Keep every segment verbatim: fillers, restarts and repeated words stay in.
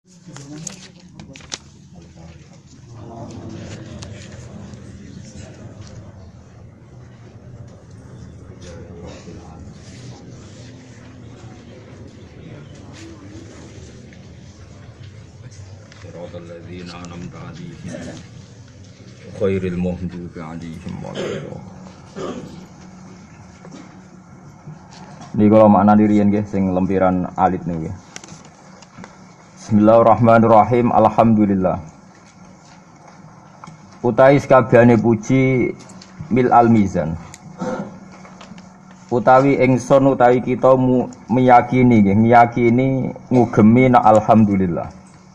Siratal ladzina an'amta 'alaihim ghairil maghdubi 'alaihim waladdallin. Niki kula maknani riyen nggih sing lempiran alit niku nggih. Bismillahirrahmanirrahim. Alhamdulillah. Utawi sakabehane puji mil al mizan. Utawi ingsun utawi kita meyakini nggih, meyakini ngugemi na alhamdulillah.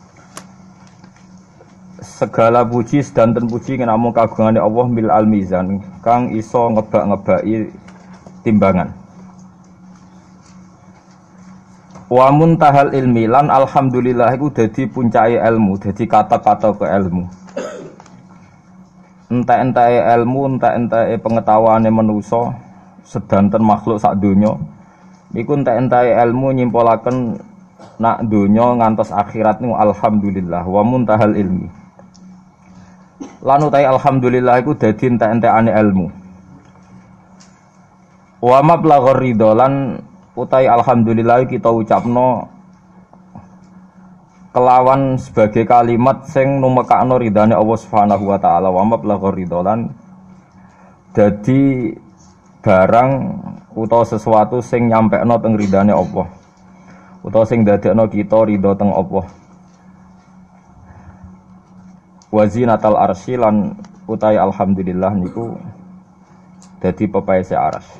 Segala puji sedanten puji namung kagungane Allah mil al mizan kang iso ngebak-ngebaki timbangan. Wa muntahal ilmi lan alhamdulillah iku dadi puncake ilmu, dadi kata-kata ke ilmu. Entek-enteke ilmu, entek-enteke pengetahuane manusa sedanten makhluk sak donya. Iku entek-enteke ilmu nyimpulaken nak donya ngantos akhirat niku alhamdulillah wa muntahal ilmi. Lan utai alhamdulillah iku dadi entek-entekane ilmu. Wa mablaghur ridho lan utai alhamdulillah kita ucapno kelawan sebagai kalimat sing numekakno ridane Allah Subhanahu wa taala. Wa mablaghur ridho lan dadi barang utawa sesuatu sing nyampekno teng ridane Allah. Utawa sing dadekno kita ridho teng Allah. Wa zinatal arsy lan utai alhamdulillah niku dadi pepaese arsy.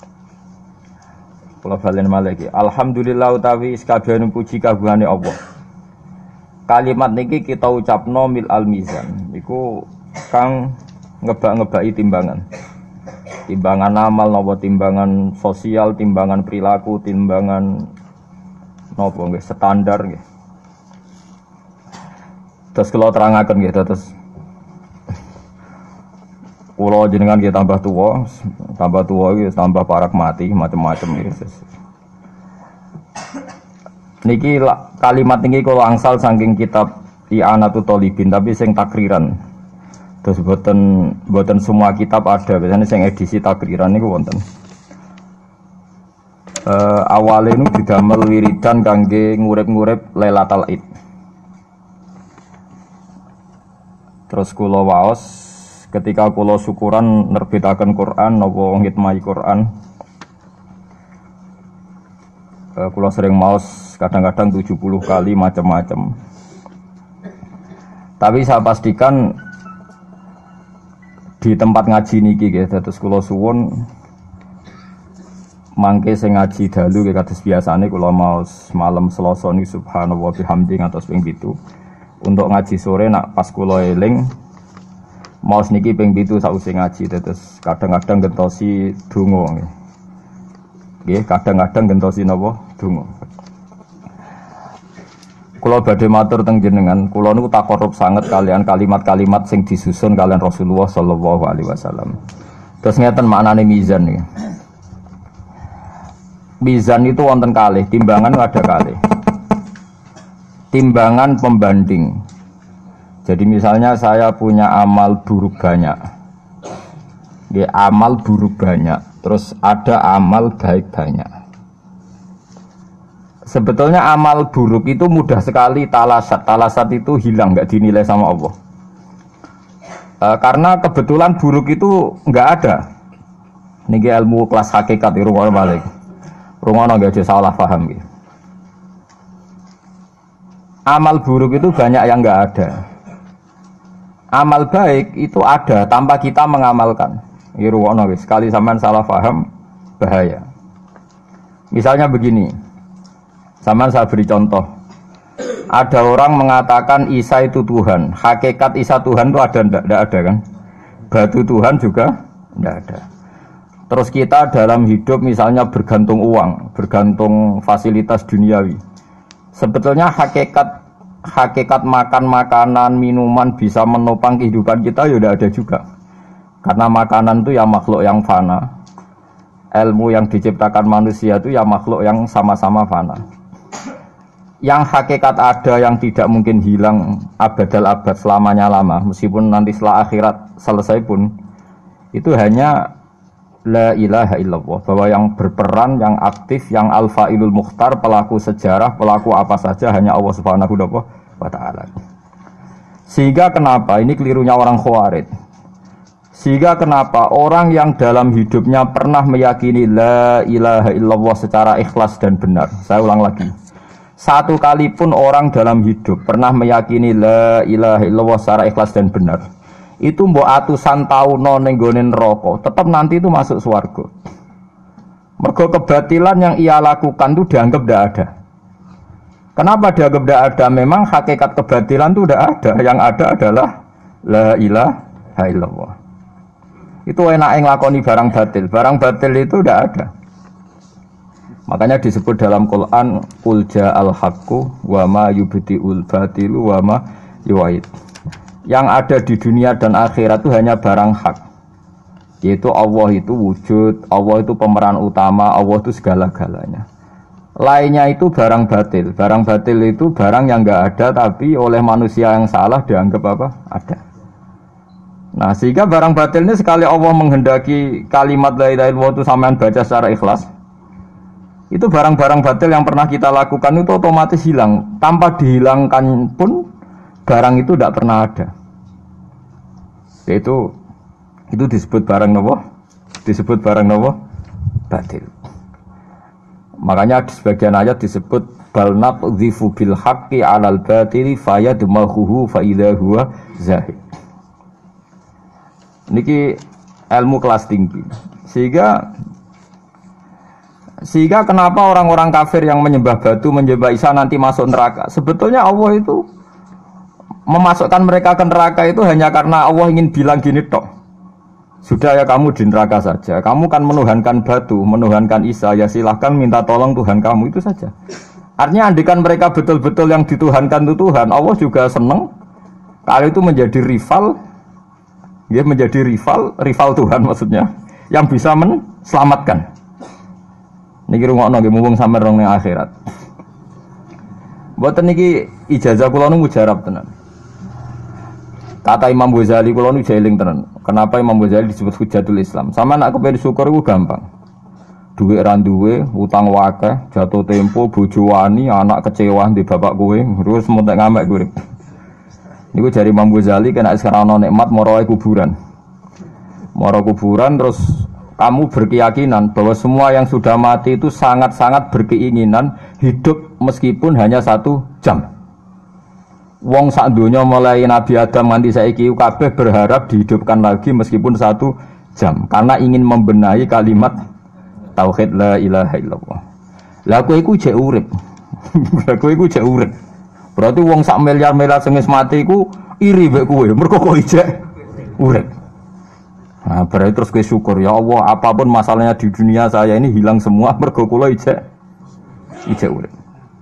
Kula balen malih. Alhamdulillah utawi sakabehane puji kagungane Allah. Kalimat niki kita ucapno mil al mizan. Iku kang ngebak-ngebaki timbangan. Timbangan amal napa timbangan sosial, timbangan perilaku, timbangan napa nggih standar nggih. Terus kula terangaken nggih terus kula jenengan nggih tambah tuwa, tambah tuwa iki tambah parak mati macam-macam iki. Niki kalimat niki kula angsal saking kitab I'anatul Thalibin tapi sing takriran. Terus boten boten semua kitab ada, biasanya sing edisi takriran niku wonten. Eh awale niku didamel wiridan kangge ngurip-ngurip Lailatul Id. Terus kula waos ketika kula syukuran nerbitaken Quran napa ngitmai Quran. Uh, kula sering maos kadang-kadang tujuh puluh kali macam-macam. Tapi saya pastikan di tempat ngaji niki nggih dados kula suwun mangke sing ngaji dalu nggih kados biasane kula maos malam Selasa niki subhanallah bihamdi ngantos ping pitu. Untuk ngaji sore nak pas kula eling maos niki ping pitu sausé ngaji terus kadang-kadang gentosi donga nggih. Nggih, kadang-kadang gentosi napa? Donga. Kula badhe matur teng jenengan, kula niku takorup sanget kalian kalimat-kalimat sing disusun kalian Rasulullah sallallahu alaihi wasallam. Terus ngeten maknane mizan niki. Mizan itu wonten kalih, timbangan ada kalih. Timbangan pembanding. Jadi misalnya saya punya amal buruk banyak, ya, amal buruk banyak, terus ada amal baik banyak. Sebetulnya amal buruk itu mudah sekali talasat, talasat itu hilang, nggak dinilai sama Allah. E, karena kebetulan buruk itu nggak ada. Niki ilmu kelas hakikat di rumah balik, rumah nggak ada salah paham gitu. Amal buruk itu banyak yang nggak ada. Amal baik itu ada tanpa kita mengamalkan. Iruwono guys, sekali sampean salah paham bahaya. Misalnya begini, sampean saya beri contoh. Ada orang mengatakan Isa itu Tuhan. Hakikat Isa Tuhan itu ada ndak? Ndak ada kan? Batu Tuhan juga ndak ada. Terus kita dalam hidup misalnya bergantung uang, bergantung fasilitas duniawi. Sebetulnya hakikat hakikat makan makanan minuman bisa menopang kehidupan kita ya udah ada juga. Karena makanan itu ya makhluk yang fana, ilmu yang diciptakan manusia itu ya makhluk yang sama-sama fana. yang hakikat ada yang tidak mungkin hilang abadal abad selamanya lama, meskipun nanti setelah akhirat selesai pun itu hanya la ilaha illallah, bahwa yang berperan, yang aktif, yang al-fa'ilul mukhtar, pelaku sejarah, pelaku apa saja hanya Allah Subhanahu wa taala. Sehingga kenapa ini kelirunya orang Khawarij? Sehingga kenapa orang yang dalam hidupnya pernah meyakini la ilaha illallah secara ikhlas dan benar. Saya ulang lagi. Satu kali pun orang dalam hidup pernah meyakini la ilaha illallah secara ikhlas dan benar. Itu mbok atusan taun ning gone neraka, tetap nanti itu masuk swarga. Mergo kebatilan yang ia lakukan itu dianggap tidak ada. Kenapa dianggap tidak ada? Memang hakikat kebatilan itu tidak ada. Yang ada adalah la ilaha illallah. Itu enak nglakoni barang batil. Barang batil itu tidak ada. Makanya disebut dalam Quran qul ja'al haqqu wa ma yubti'ul batilu wa ma yu'id. Yang ada di dunia dan akhirat itu hanya barang hak. Yaitu Allah itu wujud, Allah itu pemeran utama, Allah itu segala-galanya. Lainnya itu barang batil. Barang batil itu barang yang enggak ada tapi oleh manusia yang salah dianggap apa? Ada. Nah, sehingga barang batil ini sekali Allah menghendaki kalimat la ilaha illallah itu sampean baca secara ikhlas, itu barang-barang batil yang pernah kita lakukan itu otomatis hilang. Tanpa dihilangkan pun barang itu tidak pernah ada. Yaitu itu disebut barang nopo? Disebut barang nopo? Batil. Makanya di sebagian ayat disebut bal naqdhifu bil haqqi 'alal batili fayadmaghuhu fa idza huwa zahid. Niki ilmu kelas tinggi. Sehingga sehingga kenapa orang-orang kafir yang menyembah batu, menyembah Isa nanti masuk neraka? Sebetulnya Allah itu memasukkan mereka ke neraka itu hanya karena Allah ingin bilang gini tok. Sudah ya kamu di neraka saja. Kamu kan menuhankan batu, menuhankan Isa, ya silahkan minta tolong Tuhan kamu, itu saja. Artinya andikan mereka betul-betul yang dituhankan itu Tuhan, Allah juga senang kalau itu menjadi rival. Dia menjadi rival, rival Tuhan maksudnya, yang bisa menselamatkan. Niki rungokno nggih mumpung sampe rong ning akhirat. Mboten niki ijazah kula nu mujarab tenan. Kata Imam Ghazali kula nu jeling tenan. Kenapa Imam Ghazali disebut Hujatul Islam? Sama nak kepen syukur iku gampang. Duwe ra duwe, utang wakeh, jatuh tempo, bojo wani, anak kecewa di bapak kowe, terus mentek ngamek kowe. Niku jari Imam Ghazali kena sekarang ana nikmat moro kuburan. Moro kuburan terus kamu berkeyakinan bahwa semua yang sudah mati itu sangat-sangat berkeinginan hidup meskipun hanya satu jam. Wong sak donya mulai Nabi Adam nganti saiki kabeh berharap dihidupkan lagi meskipun satu jam karena ingin membenahi kalimat tauhid la ilaha illallah. Lah kowe iku jek urip. Lah kowe iku jek urip. Berarti wong sak miliar-miliar sing wis mati iku iri mbek kowe, mergo kok ijek urip. Nah, berarti terus kowe syukur, ya Allah, apapun masalahnya di dunia saya ini hilang semua mergo kula ijek ijek urip.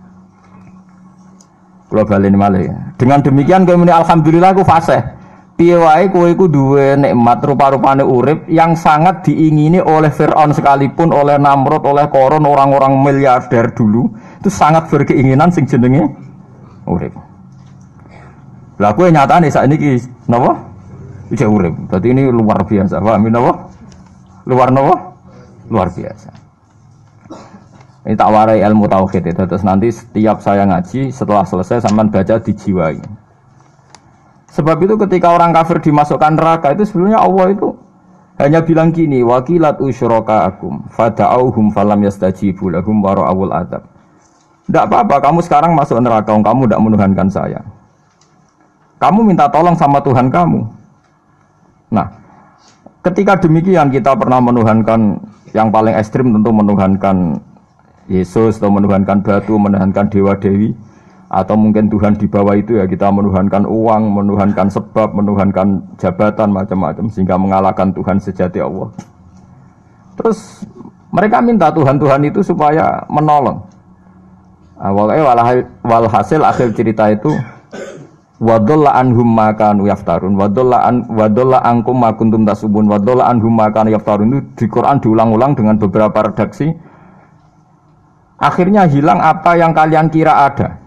Kula baleni malih. Dengan demikian kowe muni alhamdulillah aku fasih. Piye wae kowe iku duwe nikmat rupa-rupane urip yang sangat diingini oleh Firaun sekalipun, oleh Namrud, oleh Qarun, orang-orang miliarder dulu, itu sangat berkeinginan sing jenenge urip. Lah kowe nyatane sakniki napa? Iki urip. Dadi ini luar biasa. Paham napa? Luar napa? Luar biasa. Ini tak warai ilmu tauhid itu. Terus nanti setiap saya ngaji setelah selesai sampean baca dijiwai. Sebab itu ketika orang kafir dimasukkan neraka itu sebenarnya Allah itu hanya bilang gini, wakilat usyrokaakum fada'auhum falam yastajibu lahum wa ra'awul adab. Tidak apa-apa, kamu sekarang masuk neraka, kamu tidak menuhankan saya. Kamu minta tolong sama Tuhan kamu. Nah, ketika demikian kita pernah menuhankan yang paling ekstrim tentu menuhankan Yesus atau menuhankan batu, menuhankan dewa-dewi, atau mungkin Tuhan di bawah itu ya kita menuhankan uang, menuhankan sebab, menuhankan jabatan macam-macam sehingga mengalahkan Tuhan sejati Allah. Terus mereka minta Tuhan-Tuhan itu supaya menolong. Awalnya walhasil akhir cerita itu wadolla anhum ma kanu yaftarun, wadolla an wadolla ankum ma kuntum tasubun, wadolla anhum ma kanu yaftarun. Itu di Quran diulang-ulang dengan beberapa redaksi. Akhirnya hilang apa yang kalian kira ada.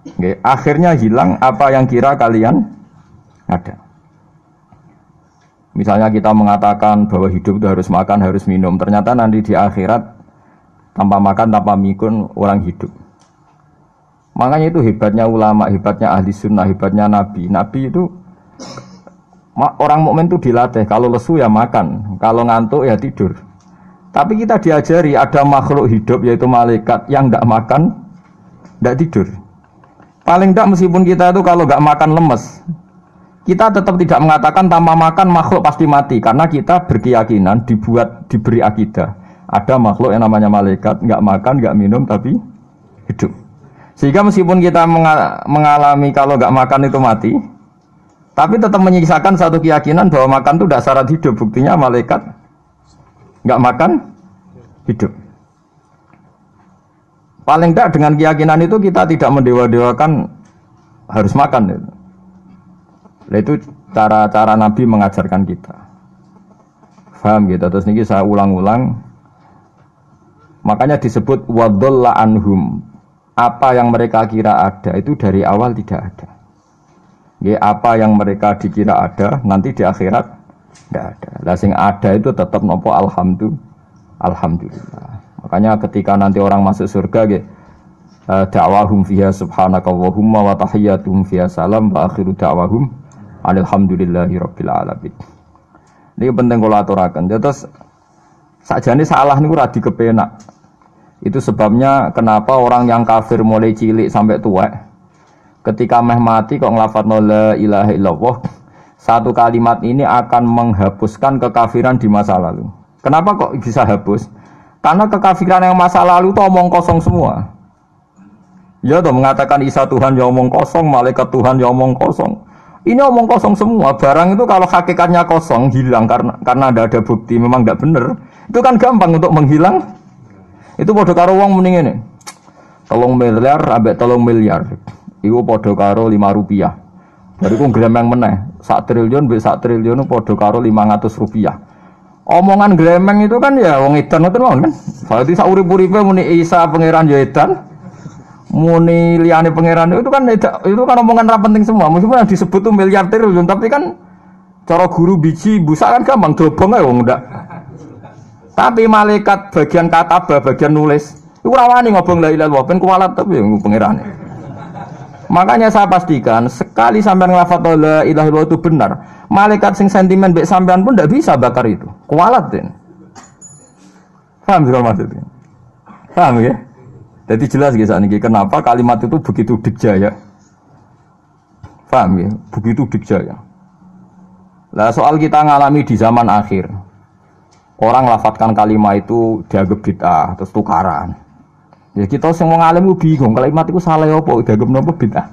Okay. Akhirnya hilang apa yang kira kalian ada. Misalnya kita mengatakan bahwa hidup itu harus makan, harus minum. Ternyata nanti di akhirat tanpa makan, tanpa mikun orang hidup. Makanya itu hebatnya ulama, hebatnya ahli sunnah, hebatnya nabi. Nabi itu orang mukmin itu dilatih. Kalau lesu ya makan, kalau ngantuk ya tidur. Tapi kita diajari ada makhluk hidup yaitu malaikat yang tidak makan, tidak tidur. Paling tidak meskipun kita itu kalau nggak makan lemes, kita tetap tidak mengatakan tanpa makan makhluk pasti mati. Karena kita berkeyakinan dibuat diberi akidah. Ada makhluk yang namanya malaikat, nggak makan, nggak minum tapi hidup. Sehingga meskipun kita mengalami kalau nggak makan itu mati, tapi tetap menyisakan satu keyakinan bahwa makan itu tidak syarat hidup. Buktinya malaikat nggak makan, hidup. Paling tidak dengan keyakinan itu kita tidak mendewa-dewakan harus makan. Itu, nah, itu cara-cara Nabi mengajarkan kita. Paham gitu? Terus ini saya ulang-ulang. Makanya disebut wadolla anhum. Apa yang mereka kira ada itu dari awal tidak ada. Ya, apa yang mereka dikira ada nanti di akhirat tidak ada. Lah sing ada itu tetap nopo alhamdulillah. Alhamdulillah. Makanya ketika nanti orang masuk surga ge da'wahum fiha subhanakallahumma wa tahiyyatuhum fiha salam wa akhiru da'wahum alhamdulillahi rabbil alamin. Ini penting kula aturaken. Terus sakjane salah niku ora dikepenak. Itu sebabnya kenapa orang yang kafir mulai cilik sampai tua ketika meh mati kok nglafadzna la ilaha illallah, satu kalimat ini akan menghapuskan kekafiran di masa lalu. Kenapa kok bisa hapus? Karena kekafiran yang masa lalu itu omong kosong semua. Ya toh mengatakan Isa Tuhan ya omong kosong, malaikat Tuhan ya omong kosong. Ini omong kosong semua. Barang itu kalau hakikatnya kosong hilang karena karena tidak ada bukti memang tidak benar. Itu kan gampang untuk menghilang. Itu padha karo wong mending ngene. Tolong miliar ambek tolong miliar. Iku padha karo lima rupiah. Bariku gremeng meneh. Sak triliun mbek sak triliun padha karo lima ratus rupiah. Omongan gremeng itu kan ya wong edan ngoten mawon kan. Berarti sak urip-uripe muni Isa pangeran ya edan. Muni liyane pangeran itu kan itu kan omongan ra penting semua. Meskipun yang disebut tuh miliar triliun tapi kan cara guru biji busak kan gampang dobong ae wong ndak. Tapi malaikat bagian katabah, bagian nulis, itu rawani ngobong la ilaha illallah, ben kuwalat tapi yang pengerane. Makanya saya pastikan sekali sampean nglafadz la ilaha illallah itu benar, malaikat sing sentimen mbek sampean pun ndak bisa bakar itu. Kuwalat den. Paham sih maksudnya? Paham ya? Jadi jelas guys niki kenapa kalimat itu begitu dikjaya. Paham ya? Begitu dikjaya. Lah soal kita ngalami di zaman akhir. Orang lafadzkan kalimat itu dianggap bid'ah terus tukaran. Ya kita semua ngalim ku bingung kalimat itu salah apa dianggap napa bid'ah.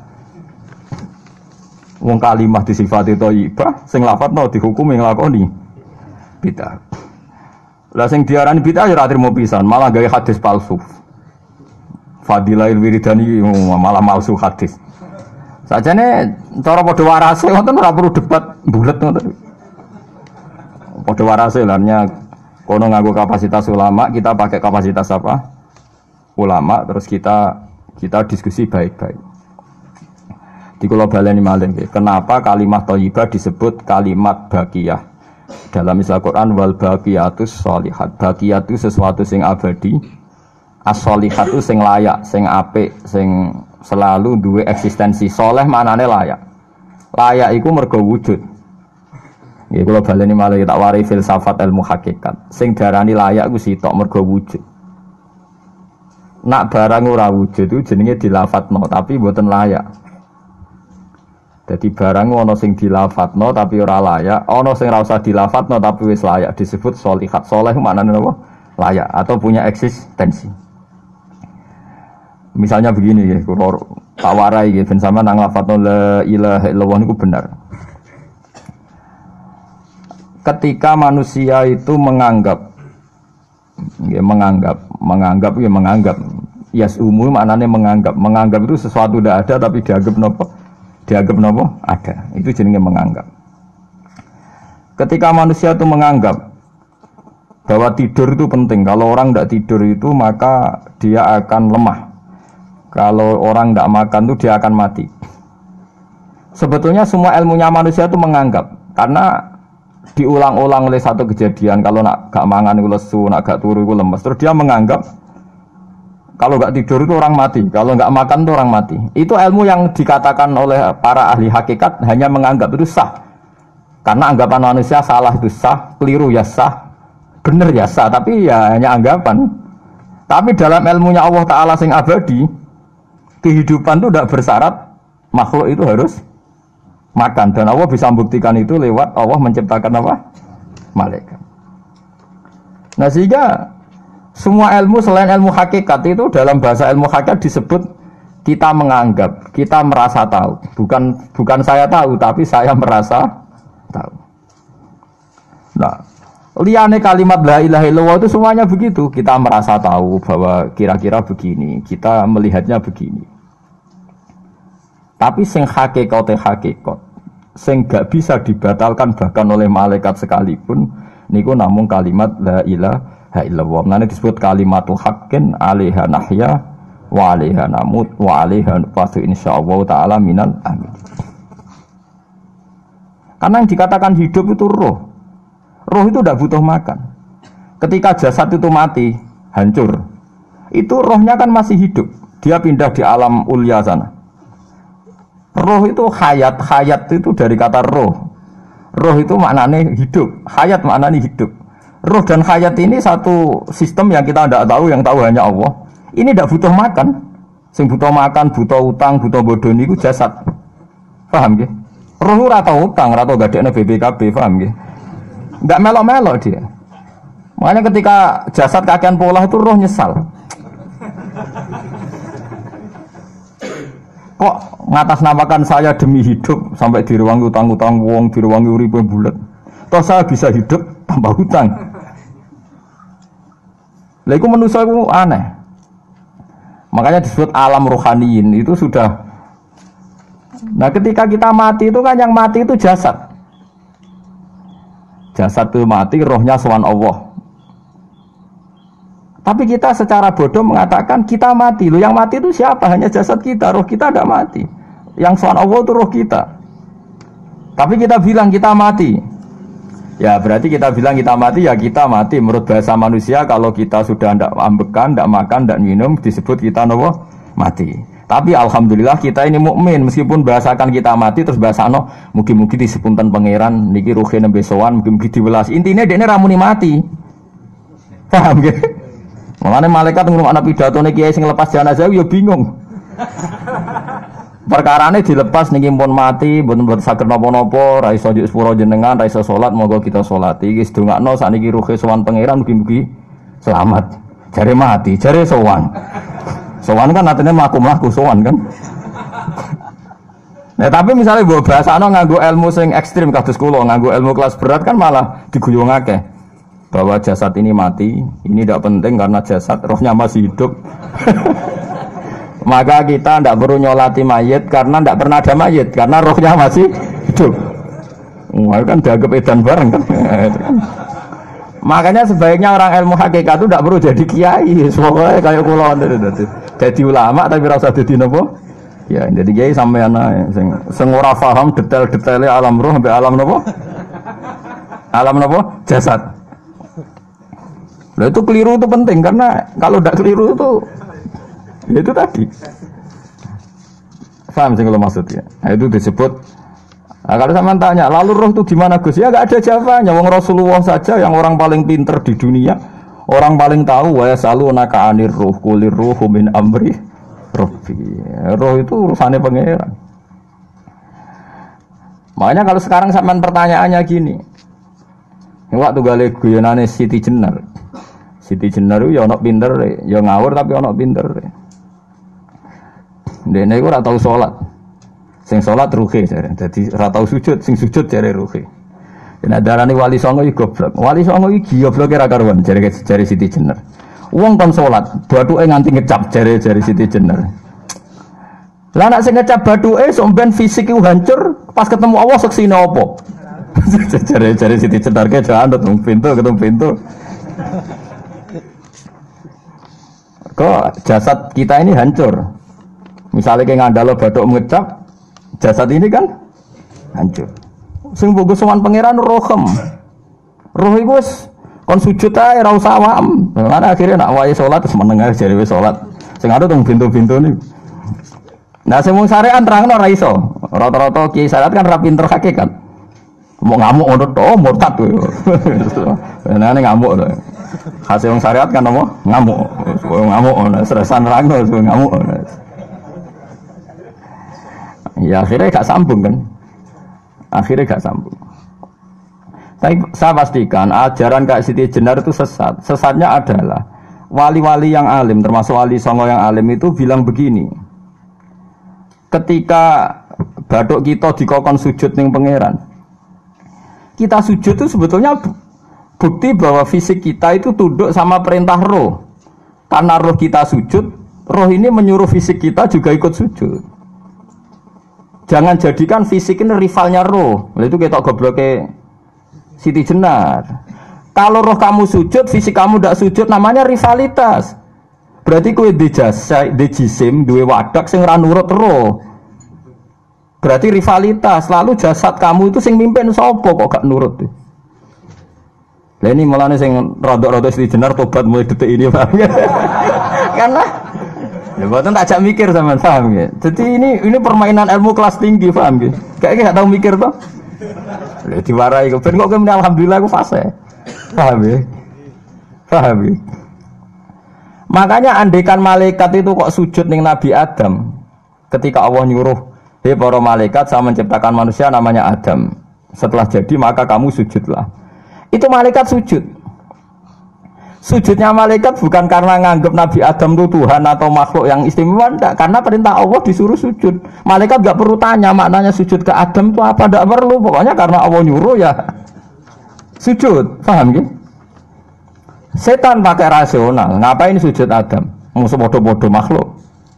Wong kalimat disifati thayyibah sing lafadzno dihukumi nglakoni bid'ah. Lah sing diarani bid'ah ya ora trimo pisan, malah gawe hadis palsu. Fadilail wiridani malah palsu hadis. Sajane cara padha warase wonten ora perlu debat bulet ngoten. Padha warase lannya kono nganggo kapasitas ulama, kita pakai kapasitas apa? Ulama, terus kita kita diskusi baik-baik. Di kula baleni malih nggih, kenapa kalimat thayyibah disebut kalimat baqiyah? Dalam istilah Quran wal baqiyatus sholihat. Baqiyah itu sesuatu sing abadi. As-sholihatu sing layak, sing apik, sing selalu duwe eksistensi. Soleh maknane layak. Layak iku mergo wujud. Ya kula baleni malih tak wari filsafat ilmu hakikat. Sing darani layak ku sitok mergo wujud. Nak barang ora wujud itu jenenge dilafadzno tapi mboten layak. Dadi barang ana sing dilafadzno tapi ora layak, ana sing ora usah dilafadzno tapi wis layak disebut sholihat. Saleh maknane apa? Layak atau punya eksistensi. Misalnya begini ya, kula tak warai nggih ben sampean nang lafadzno la ilaha illallah niku benar. Ketika manusia itu menganggap, ya menganggap, menganggap, ya menganggap, yes umum maknanya menganggap, menganggap itu sesuatu tidak ada tapi dianggap nopo, dianggap nopo ada, itu jenenge menganggap. Ketika manusia itu menganggap bahwa tidur itu penting, kalau orang tidak tidur itu maka dia akan lemah, kalau orang tidak makan tuh dia akan mati. Sebetulnya semua ilmunya manusia itu menganggap, karena diulang-ulang oleh satu kejadian, kalau nak gak mangan itu lesu, nak gak turu itu lemes, terus dia menganggap kalau gak tidur itu orang mati, kalau gak makan itu orang mati. Itu ilmu yang dikatakan oleh para ahli hakikat hanya menganggap itu sah, karena anggapan manusia salah itu sah, keliru ya sah, benar ya sah, tapi ya hanya anggapan. Tapi dalam ilmunya Allah Ta'ala sing abadi, kehidupan itu tidak bersyarat makhluk itu harus makan, dan Allah bisa membuktikan itu lewat Allah menciptakan apa? Malaikat. Nah sehingga semua ilmu selain ilmu hakikat itu dalam bahasa ilmu hakikat disebut kita menganggap, kita merasa tahu. Bukan bukan saya tahu, tapi saya merasa tahu. Nah, liane kalimat la ilaha illallah itu semuanya begitu. Kita merasa tahu bahwa kira-kira begini, kita melihatnya begini. Tapi sing hakikate hakikat, sing gak bisa dibatalkan bahkan oleh malaikat sekalipun, niku namung kalimat la ilaha illallah. Nane disebut kalimatul haqqin alaiha nahya wa alaiha namut wa alaiha nufatu insyaallah taala minal amin. Karena yang dikatakan hidup itu roh. Roh itu tidak butuh makan. Ketika jasad itu mati, hancur, itu rohnya kan masih hidup. Dia pindah di alam ulya sana. Roh itu hayat, hayat itu dari kata roh. Roh itu maknanya hidup, hayat maknanya hidup. Roh dan hayat ini satu sistem yang kita tidak tahu, yang tahu hanya Allah. Ini tidak butuh makan. Sing butuh makan, butuh utang, butuh bodoh niku jasad. Paham nggih? Roh ora tau utang, ora tau gadekne B P K B, paham nggih? Enggak melok-melok dia. Makanya ketika jasad kakean pola itu roh nyesal. Kok ngatasnamakan saya demi hidup sampai direwangi utang-utang wong, direwangi uripe bulet. Toh saya bisa hidup tanpa hutang. Lah iku manusia iku aneh. Makanya disebut alam rohaniin itu sudah. Nah, ketika kita mati itu kan yang mati itu jasad. Jasad itu mati, rohnya sowan Allah. Tapi kita secara bodoh mengatakan kita mati. Loh, yang mati itu siapa? Hanya jasad kita, roh kita tidak mati. Yang sowan Allah itu roh kita. Tapi kita bilang kita mati. Ya berarti kita bilang kita mati, ya kita mati. Menurut bahasa manusia, kalau kita sudah tidak ambekan, tidak makan, tidak minum, disebut kita nopo mati. Tapi alhamdulillah kita ini mukmin, meskipun bahasakan kita mati terus bahasano mugi-mugi disepunten pangeran niki ruhe nembe sowan, mugi-mugi diwelas. Intine dekne ramuni mati. Paham nggih? Mulane malaikat ngomong ana pidatone kiai sing lepas jenazah ya bingung. Perkarane dilepas niki pun mati, mboten mboten saged napa-napa, ra iso njuk sepuro jenengan, ra iso salat, monggo kita salati. Iki sedongakno sakniki ruhe sowan pangeran mugi-mugi selamat. Jare mati, jare sowan. Sowan kan artinya mlaku-mlaku sowan kan. Nah, tapi misalnya mbok bahasano nganggo ilmu sing ekstrim kados kula, nganggo ilmu kelas berat kan malah diguyung akeh. Bahwa jasad ini mati, ini tidak penting karena jasad rohnya masih hidup. Maka kita tidak perlu nyolati mayit karena tidak pernah ada mayit, karena rohnya masih hidup. Wah, kan dianggap edan bareng kan. Makanya sebaiknya orang ilmu hakikat itu tidak perlu jadi kiai, pokoknya kayak kula jadi ulama tapi rasa jadi nopo. Ya, jadi kiai sampean ae sing sing ora paham detail-detailnya alam roh sampai alam nopo? Alam nopo? Jasad. Nah, itu keliru itu penting karena kalau tidak keliru itu ya itu tadi. Paham sih kalau maksudnya? Nah, itu disebut. Nah, kalau sama tanya, lalu roh itu gimana Gus? Ya nggak ada jawabannya. Wong Rasulullah saja yang orang paling pinter di dunia, orang paling tahu wa yasalunaka anir ruh kulir ruhu min amri rabbi. Roh itu urusannya pangeran. Makanya kalau sekarang sampean pertanyaannya gini. Waktu gale guyonane Siti Jenar. Siti Jenar ya ono pinter, ya ngawur tapi ono pinter. Dene iku ora tau salat. Sing salat ruhe jare. Dadi ora tau sujud, sing sujud jare ruhe. Yen darane wali songo iki goblok. Wali songo iki gobloke ra karuan jare jare Siti Jenar. Wong kon salat, bathuke nganti ngecap jare jare Siti Jenar. Lah nek sing ngecap bathuke sok ben fisik iku hancur, pas ketemu Allah seksine apa? Jare jare Siti Jenar ke jangan ketemu pintu, ketemu pintu. Kok jasad kita ini hancur. Misalnya kayak ngandalo bathuk ngecap, jasad ini kan hancur. Sing mbok sowan pangeran rohem. Roh iku wis kon sujud ae ora usah awam. Lan akhire nak wae salat terus meneng ae jare wis salat. Sing ada teng pintu-pintu niku. Nah sing mung syariat terangno ora iso. Rata-rata kiai syariat kan ora pinter hakikat. Mau ngamuk ngono to murtad kowe. Nah nek ngamuk to. Hasil wong syariat kan apa? Ngamuk. Ngamuk ngono, stresan nerangno ngamuk. Ya akhirnya gak sambung kan. Akhirnya gak sambung. Saya, saya pastikan ajaran Kak Siti Jenar itu sesat. Sesatnya adalah wali-wali yang alim, termasuk wali songo yang alim itu bilang begini. Ketika bathuk kita dikokon sujud ning pangeran, kita sujud itu sebetulnya bukti bahwa fisik kita itu tunduk sama perintah roh. Karena roh kita sujud, roh ini menyuruh fisik kita juga ikut sujud. Jangan jadikan fisik ini rivalnya roh. Itu kita gobloknya Siti Jenar. Kalau roh kamu sujud, fisik kamu tidak sujud, namanya rivalitas. Berarti kowe di jasa, di jisim, duwe wadak sing ra nurut roh. Berarti rivalitas. Lalu jasad kamu itu sing mimpin sapa kok gak nurut. Lah ini mulane sing rodok-rodok Siti Jenar tobat mulai detik ini, paham ya? Karena ya buatan tak ajak mikir sama, paham ya? Jadi ini ini permainan ilmu kelas tinggi, paham ya? Kayaknya gak tahu mikir toh. Lah diwarai kok ben kok kene alhamdulillah aku fase. Paham ya? Paham ya? Makanya andekan malaikat itu kok sujud ning Nabi Adam ketika Allah nyuruh, "Hei para malaikat, saya menciptakan manusia namanya Adam. Setelah jadi maka kamu sujudlah." Itu malaikat sujud. Sujudnya malaikat bukan karena nganggap Nabi Adam itu Tuhan atau makhluk yang istimewa, enggak, karena perintah Allah disuruh sujud. Malaikat enggak perlu tanya maknanya sujud ke Adam itu apa, enggak perlu, pokoknya karena Allah nyuruh ya sujud, paham ya? Setan pakai rasional, ngapain sujud Adam? Musuh bodoh-bodoh makhluk.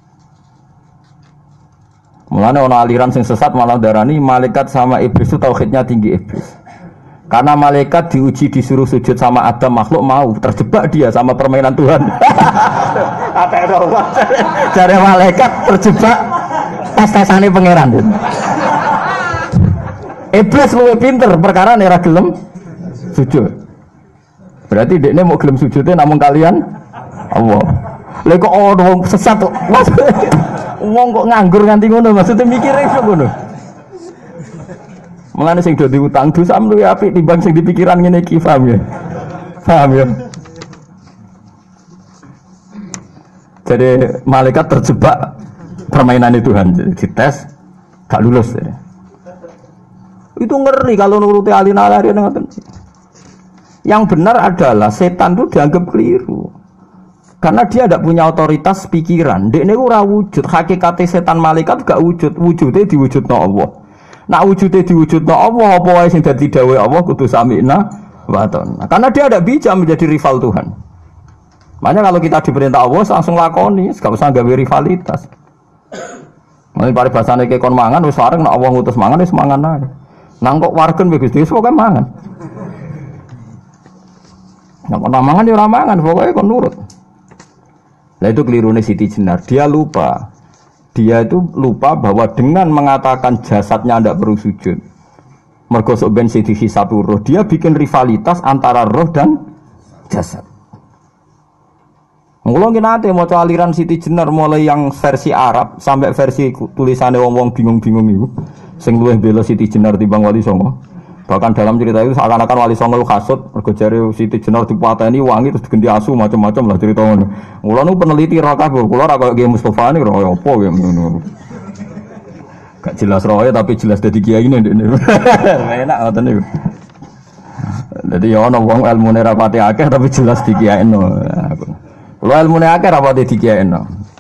Mulane ana aliran sing sesat malah darani malaikat sama iblis itu tauhidnya tinggi iblis. Karena malaikat diuji disuruh sujud sama Adam, makhluk mau, terjebak dia sama permainan Tuhan. Apa itu? Cari malaikat terjebak tes-tesane pangeran. Iblis luwih pinter perkara nek ora gelem sujud. Berarti dekne mau gelem sujudnya namun kalian Allah. Lha kok ono sesat kok. Wong kok nganggur nganti ngono, maksudnya mikire iso ngono. Mulane sing do diutang dosa luwih apik timbang sing dipikiran ngene iki, paham ya? Paham ya? Jadi malaikat terjebak permainan Tuhan, jadi dites gak lulus ya. Itu ngeri kalau nuruti alin-alin ngoten. Yang benar adalah setan itu dianggap keliru. Karena dia tidak punya otoritas pikiran. Dekne ora wujud, hakikate setan malaikat gak wujud, wujudnya diwujudno Allah. Nak wujudnya diwujudno Allah, apa wae sing dadi dawuh Allah kudu sami'na wa ata'na. Karena dia tidak bisa menjadi rival Tuhan. Makanya kalau kita diperintah Allah langsung lakoni, gak usah gawe rivalitas. Mulai paribasane ke kon mangan wis sareng nek Allah ngutus mangan wis mangan ae. Nang kok wargen wis Gusti pokoke mangan. Nek kon mangan ya ora mangan, pokoke kon nurut. Lah itu kelirune Siti Jenar, dia lupa. Dia itu lupa bahwa dengan mengatakan jasadnya tidak perlu sujud, mergo sok ben sing dihisab roh, dia bikin rivalitas antara roh dan jasad. Mula nate maca aliran Siti Jenar mulai yang versi Arab sampai versi tulisane wong-wong bingung-bingung iku. Sing luwih bela Siti Jenar timbang Wali Songo. Bahkan dalam cerita itu seakan-akan Wali Songo kasut mergo jare Siti Jenar dipateni wangi terus diganti asu macam-macam lah cerita ngono. Mula nu peneliti ra kabeh, kula ra koyo Ki Mustofa niku ora apa ya ngono. Gak jelas roe tapi jelas dadi kiai ne ndekne. Enak ngoten niku. Dadi ya ana wong ilmune ra pati akeh tapi jelas dikiyaino. Kula ilmune akeh ra pati dikiyaino.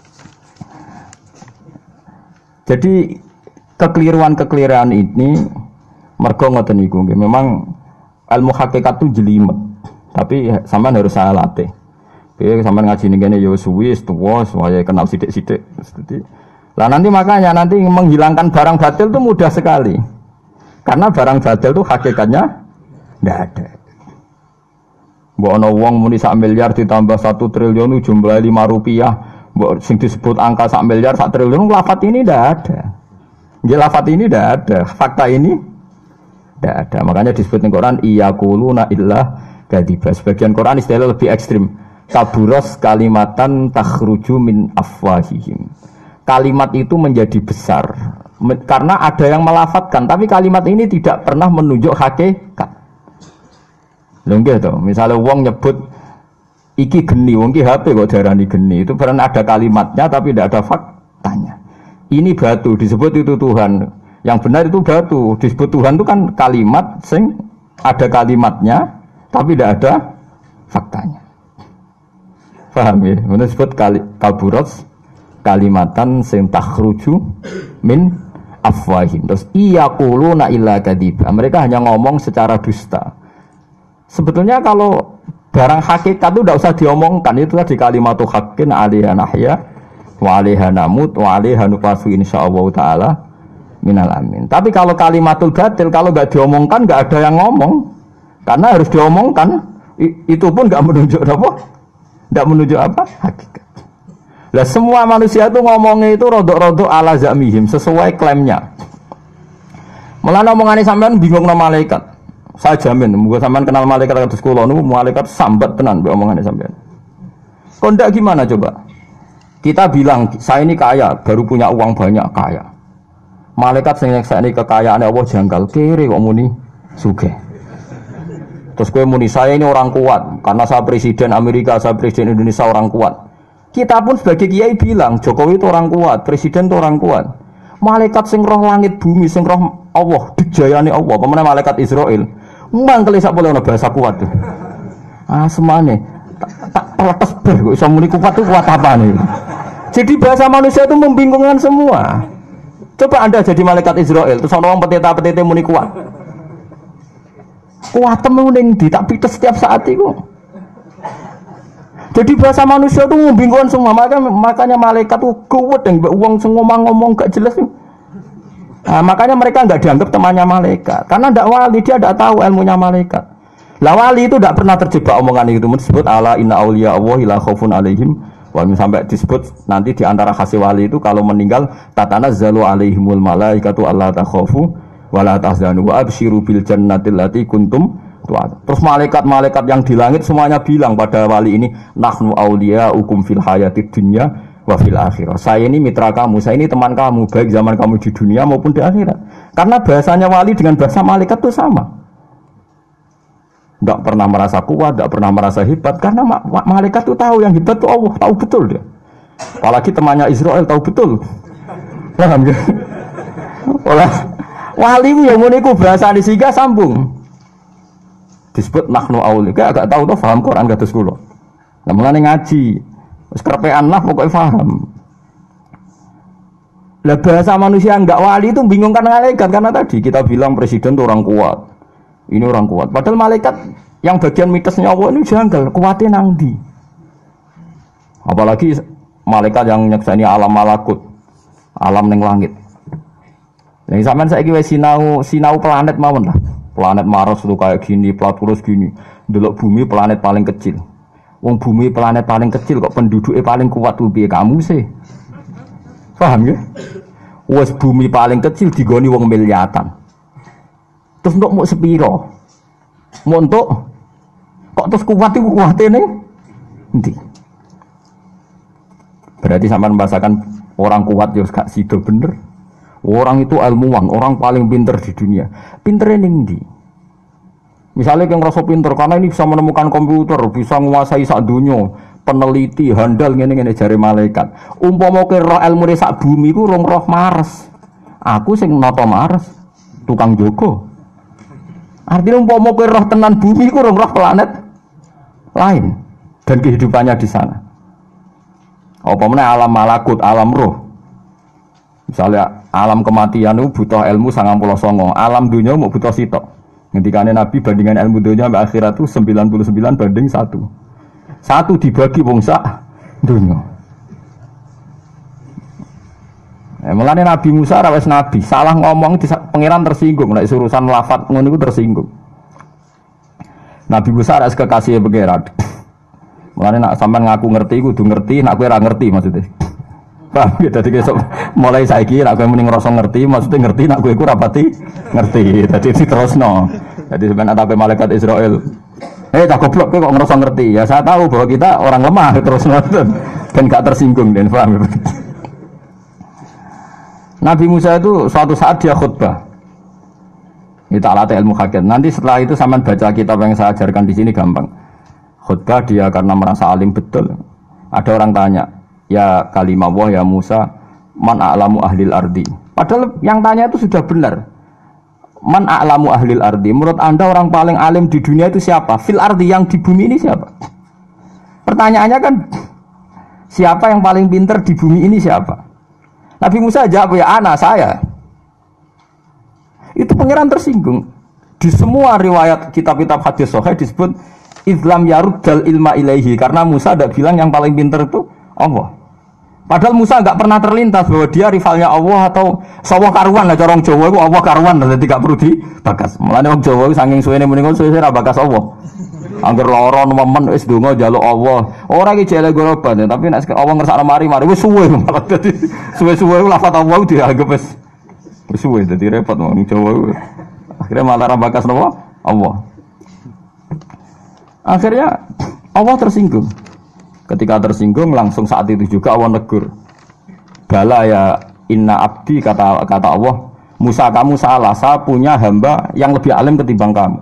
Jadi kekeliruan-kekeliruan ini mergo ngoten niku nggih memang ilmu hakikat itu jelimet. Tapi sampean harus saya latih. Oke, sampean ngaji ning kene ya suwi, tuwa, saya kenal sithik-sithik. Lah nanti makanya nanti menghilangkan barang batil itu mudah sekali. Karena barang batil itu hakikatnya enggak ada. Mbok ana wong muni sak miliar ditambah satu triliun jumlahe lima rupiah. Mbok sing disebut angka sak miliar, sak triliun, lafat ini ndak ada. Nggih lafat ini ndak ada, fakta ini ndak ada. Makanya disebut di Quran iyaquluna illa kadziba. Sebagian Quran istilah lebih ekstrim. Kaburos kalimatan takhruju min afwahihim. Kalimat itu menjadi besar karena ada yang melafatkan, tapi kalimat ini tidak pernah menunjuk hakikat. Lho nggih to, misale wong nyebut iki geni, wong iki H P kok diarani geni, itu pernah ada kalimatnya tapi tidak ada faktanya. Ini batu disebut itu Tuhan. Yang benar itu batu, disebut Tuhan itu kan kalimat sing ada kalimatnya tapi tidak ada faktanya. Paham ya? Ini disebut kali kaburos kalimatan sing takhruju min afwahim. Terus iyaquluna illa kadziba. Mereka hanya ngomong secara dusta. Sebetulnya kalau barang hakikat itu tidak usah diomongkan, itu tadi kalimatu haqqin 'alaiha nahya wa 'alaiha namut wa 'alaiha nuqasu insyaallah taala minal amin. Tapi kalau kalimatul batil kalau enggak diomongkan enggak ada yang ngomong. Karena harus diomongkan, itu pun enggak menunjuk apa? Enggak menunjuk apa? Hakikat. Lah semua manusia itu ngomongnya itu rodok-rodok ala zamihim sesuai klaimnya. Mulane omongane sampean bingung nama malaikat. Saya jamin, muga sampean kenal malaikat kados kula niku malaikat sambat tenan mbek omongane sampean. Kok ndak gimana coba? Kita bilang saya ini kaya, baru punya uang banyak, kaya. Malaikat sing nyekseni kekayaane Allah janggal, kere kok muni sugih. Terus kowe muni saya ini orang kuat karena saya presiden Amerika, saya presiden Indonesia orang kuat. Kita pun sebagai kiai bilang Jokowi itu orang kuat, presiden itu orang kuat. Malaikat sing roh langit bumi, sing roh Allah, dijayane Allah, pemene malaikat Israel. Mangkel sak boleh ana bahasa kuat tuh. Ah semane tak protes ber kok iso muni kuat itu kuat apa nih? Jadi bahasa manusia itu membingungkan semua. Coba Anda jadi malaikat Israel, terus ana wong peteta-petete muni kuat. Kuat temu ning ndi tak pites setiap saat iku. Jadi bahasa manusia itu membingungkan semua. Makanya, makanya malaikat itu kuat yang uang ngomong-ngomong gak jelas. Nah, makanya mereka nggak dianggap temannya malaikat. Karena tidak wali, dia tidak tahu ilmunya malaikat. Lah wali itu tidak pernah terjebak omongan itu. Disebut ala inna auliya Allahi la khaufun alaihim. Walaupun sampai disebut nanti di antara khasi wali itu kalau meninggal tatanazzalu alaihimul malaikatu alla takhafu wa la tahzanu wa absyiru bil jannatil lati kuntum. Terus malaikat-malaikat yang di langit semuanya bilang pada wali ini nahnu auliyaukum fil hayatid dunya wa fil akhirah. Saya ini mitra kamu, saya ini teman kamu baik zaman kamu di dunia maupun di akhirat. Karena bahasanya wali dengan bahasa malaikat itu sama. Enggak pernah merasa kuat, enggak pernah merasa hebat karena ma ma malaikat itu tahu yang hebat itu Allah, tahu betul dia. Apalagi temannya Israel tahu betul. Paham ya? Olah wali yang ngono iku bahasa disiga sambung. Disebut nahnu aulika agak tahu tuh paham Quran kados kula. Lah mulane ngaji wis kerepean lah pokoke paham. Lah bahasa manusia enggak wali itu bingung kan malaikat karena tadi kita bilang presiden tuh orang kuat. Ini orang kuat. Padahal malaikat yang bagian mitosnya Allah ini janggal, kuatnya nang ndi. Apalagi malaikat yang nyekseni alam malakut, alam ning langit. Lah sampean saiki wis sinau sinau planet mawon lah. Planet Mars itu kayak gini, Platurus gini. Delok bumi planet paling kecil. Wong bumi planet paling kecil kok penduduknya paling kuat tuh piye kamu sih? Paham ya? Wes bumi paling kecil digoni wong miliatan. Terus untuk mau sepiro? Mau untuk kok terus kuat itu kuatnya nih? Nanti. Berarti sampean membahasakan orang kuat ya gak sido bener. Orang itu ilmuwan, orang paling pinter di dunia. Pinternya ning ndi? Misalnya yang ngerasa pinter karena ini bisa menemukan komputer, bisa menguasai sak dunia, peneliti, handal ngene-ngene jare malaikat. Umpama ke roh ilmu sak bumi ku rong roh Mars. Aku sing nata Mars, tukang jogo. Artinya umpama ke roh tenan bumi ku rong roh planet lain dan kehidupannya di sana. Apa meneh alam malakut, alam roh. Misalnya alam kematian itu butuh ilmu sangang puluh songo, alam dunia mau butuh sitok. Ngendikane Nabi bandingan ilmu dunia sampai akhirat itu sembilan puluh sembilan banding satu. Satu dibagi wong sak dunia. Eh, mulane Nabi Musa ra wis nabi, salah ngomong di pangeran tersinggung, nek urusan lafaz ngono iku tersinggung. Nabi Musa ra kekasih pangeran. Mulane nak sampean ngaku ngerti kudu ngerti, nak kowe ora ngerti maksudnya. Paham ya, dadi besok mulai saiki nak kowe muni ngrasa ngerti, maksudnya ngerti nak kowe iku rapati ngerti. Dadi diterusno. Jadi sampean atape malaikat Israel. Eh tak goblok kowe kok ngrasa ngerti. Ya saya tahu bahwa kita orang lemah terus nonton dan gak tersinggung dan paham. Nabi Musa itu suatu saat dia khutbah. Kita alat ilmu hakikat. Nanti setelah itu sampean baca kitab yang saya ajarkan di sini gampang. Khutbah dia karena merasa alim betul. Ada orang tanya, ya kalimah Allah ya Musa, man a'lamu ahlil ardi. Padahal yang tanya itu sudah benar. Man a'lamu ahlil ardi. Menurut Anda orang paling alim di dunia itu siapa? Fil ardi, yang di bumi ini siapa? Pertanyaannya kan, siapa yang paling pintar di bumi ini siapa? Nabi Musa jawab, ya ana, saya. Itu pangeran tersinggung. Di semua riwayat kitab-kitab hadis sahih disebut Islam yaruddal ilma ilaihi, karena Musa tidak bilang yang paling pintar itu Allah. Padahal Musa enggak pernah terlintas bahwa dia rivalnya Allah atau sawah karuan lah, corong Jawa itu Allah karuan, jadi gak perlu dibakas. Mulane wong Jawa itu saking suwene muni ngono suwe ra bakas Allah. Angger lara nemen wis donga njaluk Allah. Ora iki jele goroban, tapi nek Allah ngersakno mari-mari wis suwe malah dadi suwe-suwe lafaz Allah dianggap wis suwe dadi repot wong Jawa. Akhirnya malah ra bakas napa? Allah. Akhirnya Allah tersinggung. Ketika tersinggung langsung saat itu juga Allah negur. Bala ya inna abdi, kata kata Allah, Musa kamu salah, saya punya hamba yang lebih alim ketimbang kamu.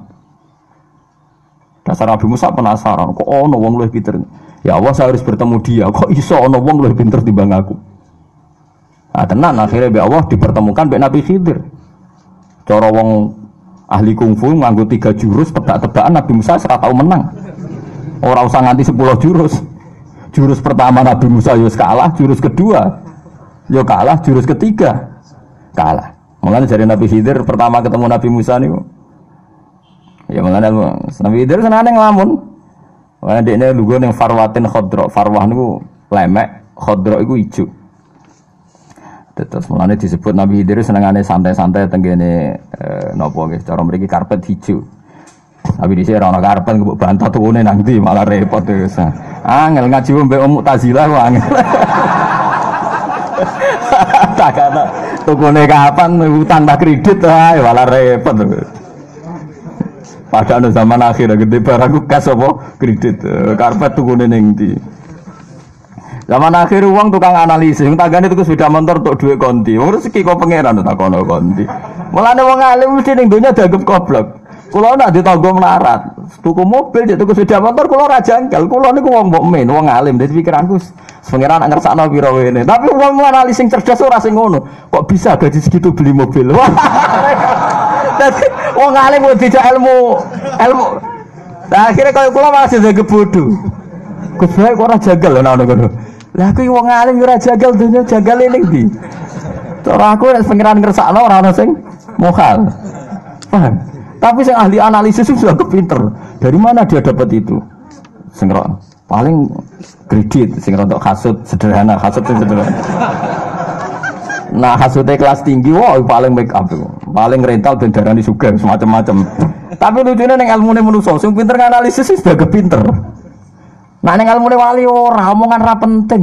Dasar Nabi Musa penasaran, kok ono wong luwih pinter. Ya Allah, saya harus bertemu dia. Kok iso ono wong luwih pinter timbang aku? Nah, tenan akhirnya be Allah dipertemukan be Nabi Khidir. Cara wong ahli kungfu nganggo tiga jurus tebak-tebakan Nabi Musa ora tau menang. Ora usah nganti sepuluh jurus. Jurus pertama Nabi Musa yo kalah, jurus kedua yo kalah, jurus ketiga kalah. Mulane dari Nabi Khidir pertama ketemu Nabi Musa niku. Ya mulane Nabi Khidir senane nglamun. Wah dekne lugu ning farwatin khadra. Farwah niku lemek, khadra iku ijo. Terus mulane disebut Nabi Khidir senengane santai-santai teng kene eh, napa nggih cara mriki karpet hijau. Tapi di sini orang karpet ngebuk bantah turune nanti malah repot terus. Angel ngaji mbek Om Mu'tazilah kok angel. Tak kata tukune kapan utang tak kredit ae malah repot terus. Padahal zaman akhir gede barang kas apa kredit karpet tukune ning ndi. Zaman akhir uang tukang analisis, wong tanggane tuku sepeda motor tok dhuwit konti. Wong rezeki kok pangeran tak kono konti. Mulane wong alim mesti ning donya dianggap goblok. Kulo nak ditanggo melarat, tuku mobil, tuku sepeda motor, kulo ora janggal. Kulo niku wong mukmin, wong alim. Dadi pikiranku pangeran nak ngersakno pira wene. Tapi wong analis sing cerdas ora sing ngono. Kok bisa gaji segitu beli mobil? Dadi wong alim kok dijak ilmu, ilmu. Nah, akhirnya kalau kulo masih dadi bodoh. Gus bae kok ora janggal lho ngono ngono. Lah aku wong alim ora janggal dunya janggal ning ndi? Cara aku nek pangeran ngersakno ora ono sing mokal. Paham? Tapi yang ahli analisis itu sudah kepinter. Dari mana dia dapat itu? Sengro paling kredit, sengro untuk hasud sederhana, hasud sederhana. Nah hasudnya kelas tinggi, wah wow, paling make up, paling rental dan darani juga semacam-macam. Tapi lucunya neng ilmu neng manusia, sing pinter analisis itu sudah kepinter. Nah neng ilmu neng wali ora, omongan ra penting.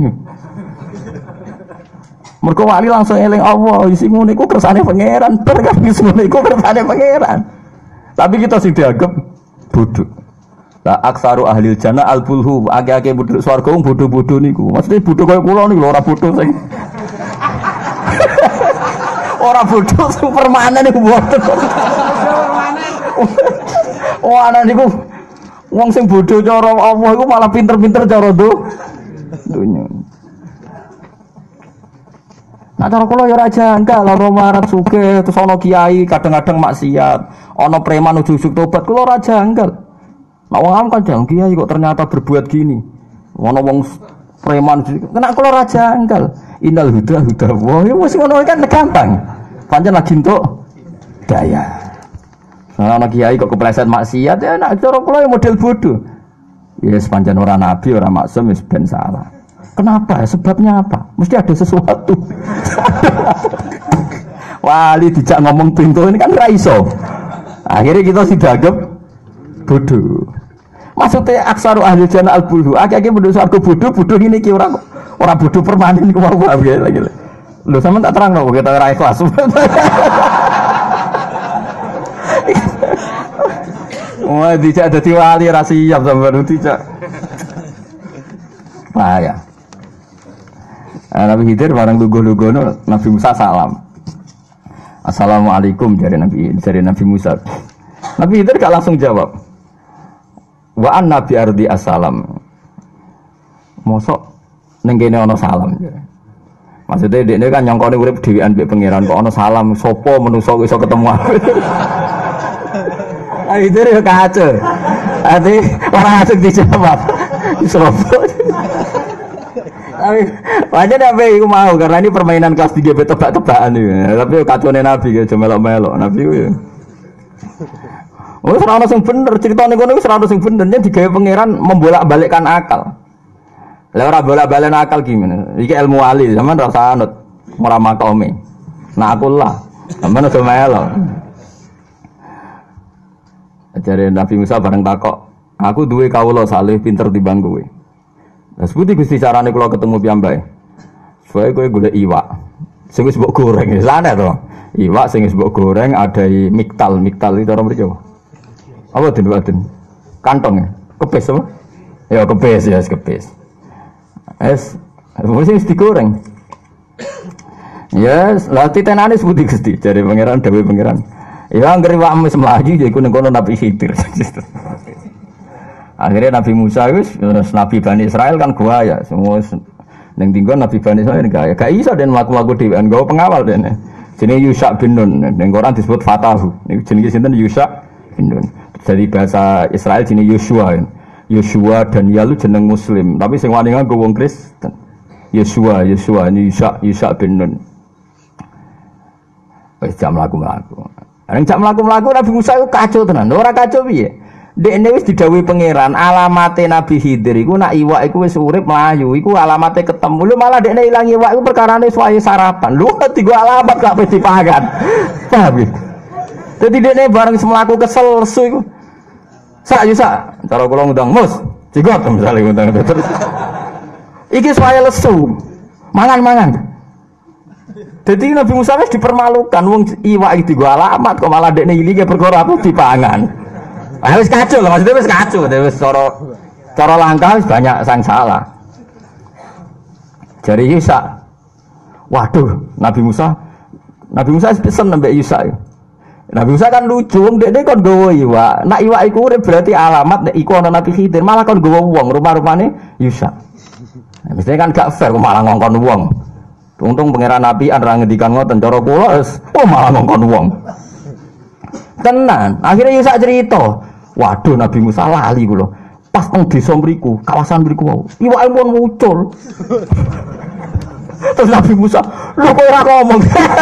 Mergo wali langsung eling Allah, isi ngono iku kersane pangeran, berkah isi ngono iku kersane pangeran. Tapi kita sih dianggap bodoh. Lah aksaru ahli jannah al-bulhu, ake-ake bodoh swarga wong bodoh-bodoh niku. Maksudnya bodoh kaya kula niku lho, ora bodoh sing ora bodoh sing permanen niku bodoh. Oh ana niku wong sing bodoh cara Allah iku malah pinter-pinter cara do dunya. Nah cara kula ya ora janggal, lara marat sugih terus ana kiai kadang-kadang maksiat, ana preman ujug-ujug tobat, kula ora janggal. Nek wong am kadang kiai kok ternyata berbuat gini. Ana wong preman kena kula ora janggal. Innal huda huda wa ya wis ngono kan gampang. Pancen lagi entuk daya. Nah ana kiai kok kepleset maksiat ya nek cara kula ya model bodoh. Ya yes, pancen ora nabi, ora maksum wis ben salah. Kenapa? Sebabnya apa? Mesti ada sesuatu. Wali dijak ngomong pintu ini kan ra iso. Akhirnya kita sidagep bodoh. Maksudnya aksaru ahli jannah al bulhu. Akeh-akeh penduduk swarga bodoh, bodoh ini ki ora ora bodoh permanen ku mau lagi lagi. Lho sampean tak terangno kita ora ikhlas. Wah, dijak dadi wali ra siap sampean dijak. Wah ya. Nabi Khidir barang lugu-lugono Nabi Musa salam. Assalamualaikum dari Nabi dari Nabi Musa. Nabi Khidir gak langsung jawab. Wa an nabi ardi assalam. Mosok ning kene ana salam. Maksudnya dekne kan nyongkone urip dhewean mbek pangeran kok ana salam sapa manusa iso ketemu aku. Ah itu ya kacau. Ati ora asik dijawab. Sopo. Tapi wajar apa iku mau karena ini permainan kelas tiga tebak-tebakan iki. Tapi kacone Nabi ge melok-melok Nabi ku ya. Oh, ora ono sing bener, critane ngono wis ora ono sing bener, yen digawe pangeran membolak-balikkan akal. Lah ora bolak-balen akal gimana? Iki ilmu wali, sampean ora usah anut, ora makome. Nah aku lah, sampean aja melo. Ajare Nabi Musa bareng takok, aku duwe kawula saleh pinter timbang kowe. Lah seputi Gusti carane kula ketemu piyambake. Soale kowe golek iwak. Sing wis mbok goreng, sana to. Iwak sing wis mbok goreng ada miktal, miktal itu orang mriki. Apa den waden? Kantong ya? Kepes apa? Ya kepes ya, kepes. Es, wis digoreng. Yes, lah titenane seputi Gusti jare pangeran dawuh pangeran. Ya anggere iwak wis mlayu ya iku ning kono Nabi Khidir. Akhirnya Nabi Musa wis Nabi Bani Israel kan gua ya, semua ning tinggon Nabi Bani Israel gak gak iso den mlaku-mlaku dhewean gawe pengawal dene. Jenenge Yusha bin Nun, ning Quran disebut Fatahu. Niku jenenge sinten Yusha bin Nun. Dari bahasa Israel jenenge Yosua. Yosua dan Yalu jeneng Muslim, tapi sing wani nganggo wong Kristen. Yosua, Yosua ini Yusha, Yusha bin Nun. Wis jam mlaku-mlaku. Ning jam mlaku-mlaku Nabi Musa iku kacau tenan. Ora kacau piye? Dekne wis didhawuhi pangeran, alamate Nabi Khidir iku nak iwak iku wis urip mlayu, iku alamate ketemu. Lho malah dekne ilang iwak iku perkarane suwaye sarapan. Lho tiga alamat gak wis dipangan. Paham ya? Dadi dekne bareng semlaku kesel lesu iku. Sak yo sak, cara kula ngundang Mus, jigot misale ngundang terus. Iki suwaye lesu. Mangan-mangan. Dadi Nabi Musa wis dipermalukan wong iwak iki digo alamat kok malah dekne ilinge perkara apa dipangan. Ah wis kacau lho, maksudnya wis kacau, wis cara cara langkah wis banyak sang salah. Jari Yusa. Waduh, Nabi Musa Nabi Musa pesen nambah Yusa. Nabi Musa kan lucu, ndek-ndek kon gowo iwak. Nak iwak iku urip berarti alamat nek iku ana Nabi Khidir, malah kon gowo wong, rupa-rupane Yusa. Nah, mestinya kan gak fair kok malah ngongkon wong. Untung pangeran Nabi an ra ngendikan ngoten cara kula wis oh malah ngongkon wong. Tenan, akhirnya Yusa cerita. Waduh Nabi Musa lali kula. Pas nang desa mriku, kawasan mriku wau. Iwake pun muncul. Terus Nabi Musa, lho kok ora ngomong.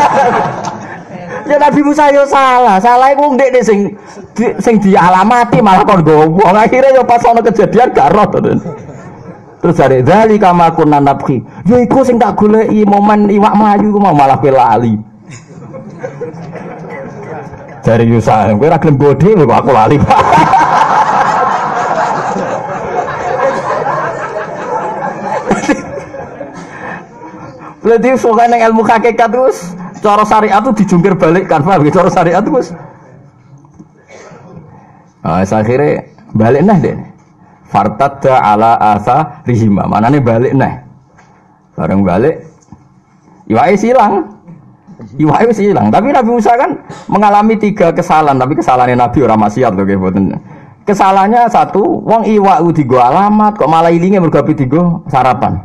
Ya Nabi Musa yo salah, salah iku ndek sing di, sing dialamati malah kon gowo. Akhire yo pas ana kejadian gak roh to. Terus dari dzali kama kunna nabki. Yo iku sing tak goleki momen iwak mlayu iku malah kowe lali. Dari Yusa, kowe ora gelem bodhe lho aku lali. Berarti sokan yang ilmu hakikat terus cara syariat itu dijungkir balikkan, paham? Cara syariat itu terus. Nah, akhirnya balik nah deh. Fartadda ala asa rihima. Mana nih balik nah? Bareng balik, iwai silang, iwai silang. Tapi Nabi Musa kan mengalami tiga kesalahan. Tapi kesalahannya Nabi orang maksiat loh, kayak kesalahannya satu, wong iwak udah digo alamat, kok malah ilingnya bergapi digo sarapan.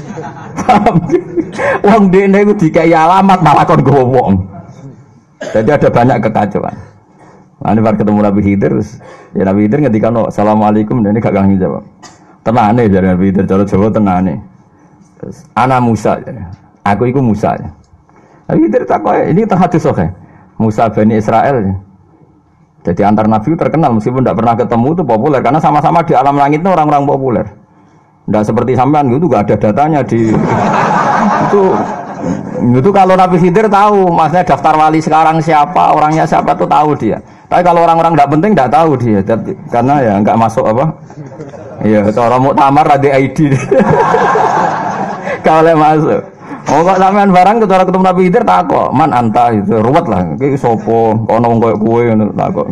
Wong dene iku dikai alamat malah kon gowo wong. Jadi ada banyak kekacauan. Ane bar ketemu Nabi Khidir, ya Nabi Khidir ngendikano assalamualaikum dan ini gak kangen jawab. Tenane jare Nabi Khidir cara Jawa tenane. Terus ana Musa. Aku iku Musa. Nabi Khidir takoke ini hadis sahih. Musa Bani Israel. Jadi antar nabi terkenal meskipun tidak pernah ketemu itu populer karena sama-sama di alam langit itu orang-orang populer. Tidak seperti sampean gitu, gak ada datanya di itu Itu kalau Nabi Khidir tahu, maksudnya daftar wali sekarang siapa, orangnya siapa tuh tahu dia. Tapi kalau orang-orang tidak penting tidak tahu dia, karena ya nggak masuk apa. Iya, orang muktamar ada I D. Kalau masuk. Oh kok sampean barang ketara ketemu Nabi Khidir tak kok, man anta itu ruwet lah. Iki sapa, kono wong koyo kowe ngono tak kok.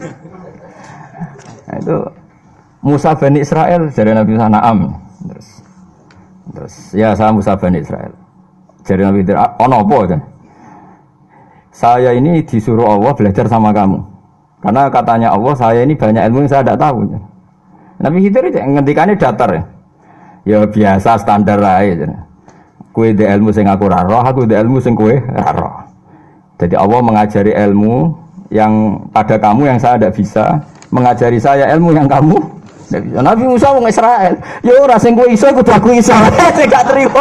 Nah, itu Musa Bani Israel dari Nabi Sanaam. Terus terus ya saya Musa Bani Israel. Dari Nabi Khidir, ono apa kan? Saya ini disuruh Allah belajar sama kamu. Karena katanya Allah, saya ini banyak ilmu yang saya tidak tahu. Nabi Khidir ngendikannya datar ya. Ya biasa standar aja. Kue de ilmu sing aku ra roh, aku de ilmu sing kue ra roh. Jadi Allah mengajari ilmu yang pada kamu yang saya tidak bisa, mengajari saya ilmu yang kamu tidak bisa. Nabi Musa wong Israel, ya ora sing kowe iso kudu aku iso. Sing gak trimo.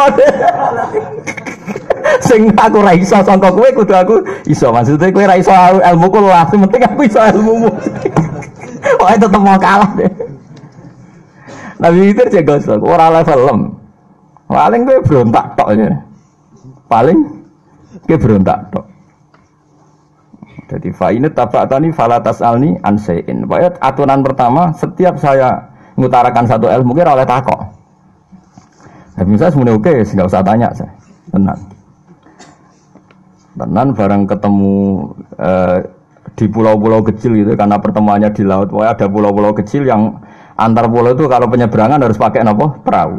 Sing aku ra iso sangka kowe kudu aku iso. Maksudnya kowe ra iso ilmuku lah, sing penting aku iso ilmumu. Wah tetep mau kalah deh. Nabi itu cek gosok, ora level lem. Paling kowe berontak tok aja. Paling kowe berontak tok. Jadi fa ini tabatani fala tasalni an shay'in. Bayat aturan pertama, setiap saya mengutarakan satu ilmu kira oleh takok. Nabi Musa semuanya oke, enggak usah tanya saya. Tenang. Tenan bareng ketemu eh, di pulau-pulau kecil gitu karena pertemuannya di laut. Wah ada pulau-pulau kecil yang antar pulau itu kalau penyeberangan harus pakai apa? Perahu.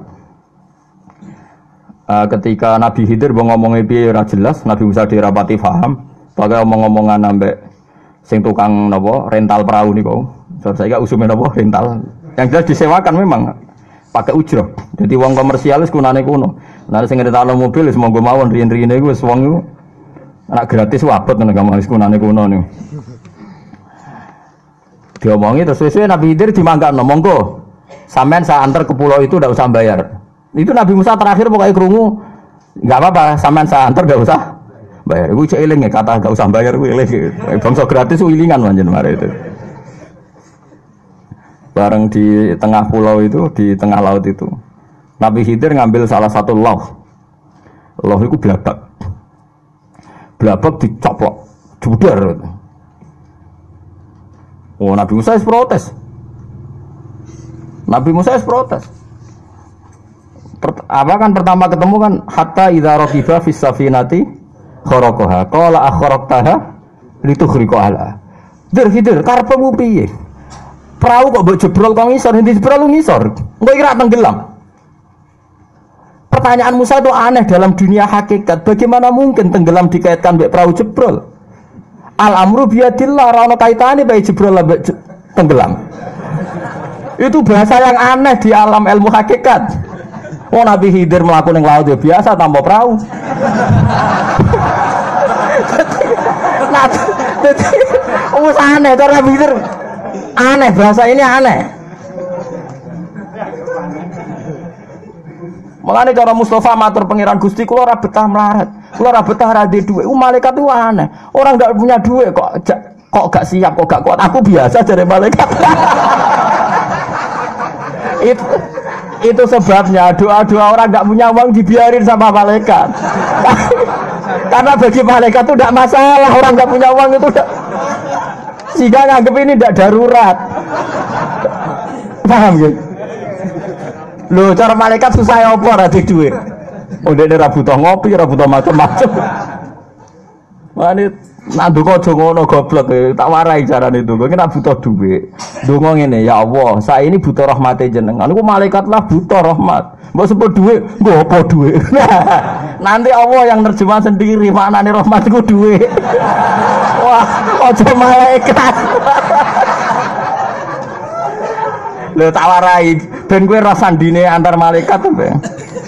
Uh, ketika Nabi Khidir mau ngomongnya piye ora jelas, Nabi Musa dirapati paham. Pakai omong-omongan ambek sing tukang napa rental perahu niku. So, saya gak usume napa rental. Yang jelas disewakan memang pakai ujrah. Jadi wong komersial wis kunane kuno. Nah sing rental mobil wis monggo mawon riyen-riyene iku wis wong iku anak gratis wabot nang gampang wis kunane kuno niku. Diomongi terus sesuai Nabi Khidir dimanggakno monggo sampean saya antar ke pulau itu ndak usah bayar. Itu Nabi Musa terakhir pokoknya krungu enggak apa-apa sampean saya antar enggak usah bayar. Iku cek eling ya kata enggak usah bayar kuwi eling. Bangsa gratis wilingan manjen mare itu. Bareng di tengah pulau itu, di tengah laut itu. Nabi Khidir ngambil salah satu lauh. Lauh itu blabak. Blabak dicoplok, judar. Oh, Nabi Musa es protes. Nabi Musa es protes. Per, apa kan pertama ketemu kan hatta idza raqiba fis safinati kharaqaha qala akhraqtaha litukhriqaha. Dir hidir karepmu piye? Perahu kok mbok jebrol kok ngisor, endi jebrol ngisor. Engko kira tenggelam. Pertanyaan Musa itu aneh dalam dunia hakikat. Bagaimana mungkin tenggelam dikaitkan mbek perahu jebrol? Al-amru biyadillah, ora ono kaitane bae jebrol lan tenggelam. Itu bahasa yang aneh di alam ilmu hakikat. Oh Nabi Khidir mlaku ning laut ya biasa tanpa perahu. Nah, jadi wis aneh to Nabi Khidir. Aneh bahasa ini aneh. Mulane cara Mustafa matur pangeran Gusti kula ora betah melarat. Kula ora betah ra duwe dhuwit. Malaikat itu aneh. Orang ndak punya duit kok kok gak siap kok gak kuat. Aku biasa dari malaikat. itu itu sebabnya doa-doa orang nggak punya uang dibiarin sama malaikat. Karena bagi malaikat itu tidak masalah orang nggak punya uang itu udah, sehingga nganggep ini tidak darurat. Paham gitu? Loh cara malaikat susah ya apa ada duit. Oh dia ora butuh ngopi, ora butuh macam-macam. Mane nak ndonga aja ngono goblok e, tak warai carane itu. Kowe nek butuh dhuwit. Ndonga ngene, ya Allah, saya ini butuh rahmate jenengan. Niku malaikat lah butuh rahmat. Mbok sebut dhuwit, nggo apa dhuwit? Nanti Allah yang nerjemah sendiri maknane rahmat iku dhuwit. Wah, aja malaikat. Lho tak warai, ben kowe ora sandine antar malaikat to, Bang.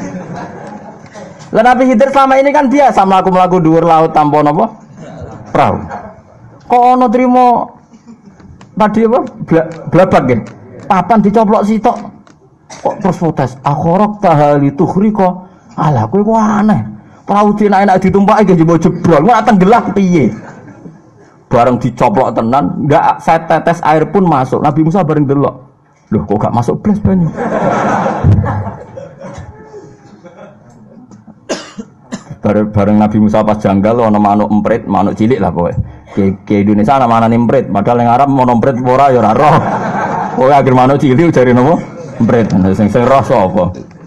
Lah Nabi Khidir selama ini kan biasa mlaku-mlaku dhuwur laut tanpa napa? Perahu. Kok ono trimo tadi apa? Blabak nggih. Papan dicoplok sitok. Kok terus protes? Akhorok tahali tukhriqa. Alah kowe kok aneh. Perahu enak-enak ditumpaki nggih jebol jebrol. Kok tenggelam piye? Bareng dicoplok tenan, enggak setetes air pun masuk. Nabi Musa bareng delok. Loh kok gak masuk blas banyu? bareng, bareng Nabi Musa pas janggal ana manuk emprit, manuk cilik lah pokoke. Ke, ke Indonesia ana manane emprit, padahal yang Arab mau emprit ora ya ora roh. Pokoke akhir manuk cilik jare napa? Emprit. Sing sing roh sapa?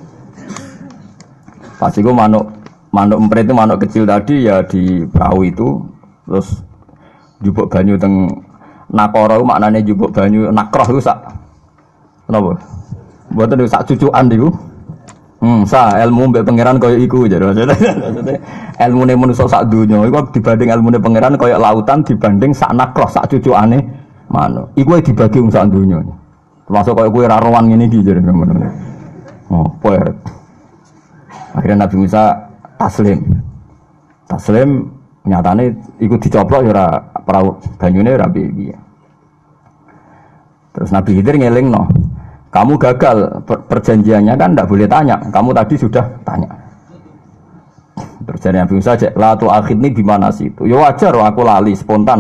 Pas iku manuk manuk emprit itu manuk kecil tadi ya di perahu itu terus jupuk banyu teng nakara iku maknane jupuk banyu nakroh iku sak napa? Mboten sak cucukan niku. Hmm, sa ilmu mbek pangeran kaya iku jare maksudnya. Ilmune manusa sak donya iku dibanding ilmune pangeran kaya lautan dibanding sak nakroh sak cucukane manuk. Iku dibagi wong sak donya. Termasuk kaya kowe ra rowan ngene iki jare ngono. Oh, poer. Akhirnya Nabi Musa taslim. Taslim nyatane iku dicoplok ya ora perahu banyune ora piye. Terus Nabi Khidir ngelingno. Kamu gagal per perjanjiannya kan tidak boleh tanya. Kamu tadi sudah tanya. Terus dari Nabi Musa cek, la tu akhidni gimana sih itu? Ya wajar, aku lali spontan.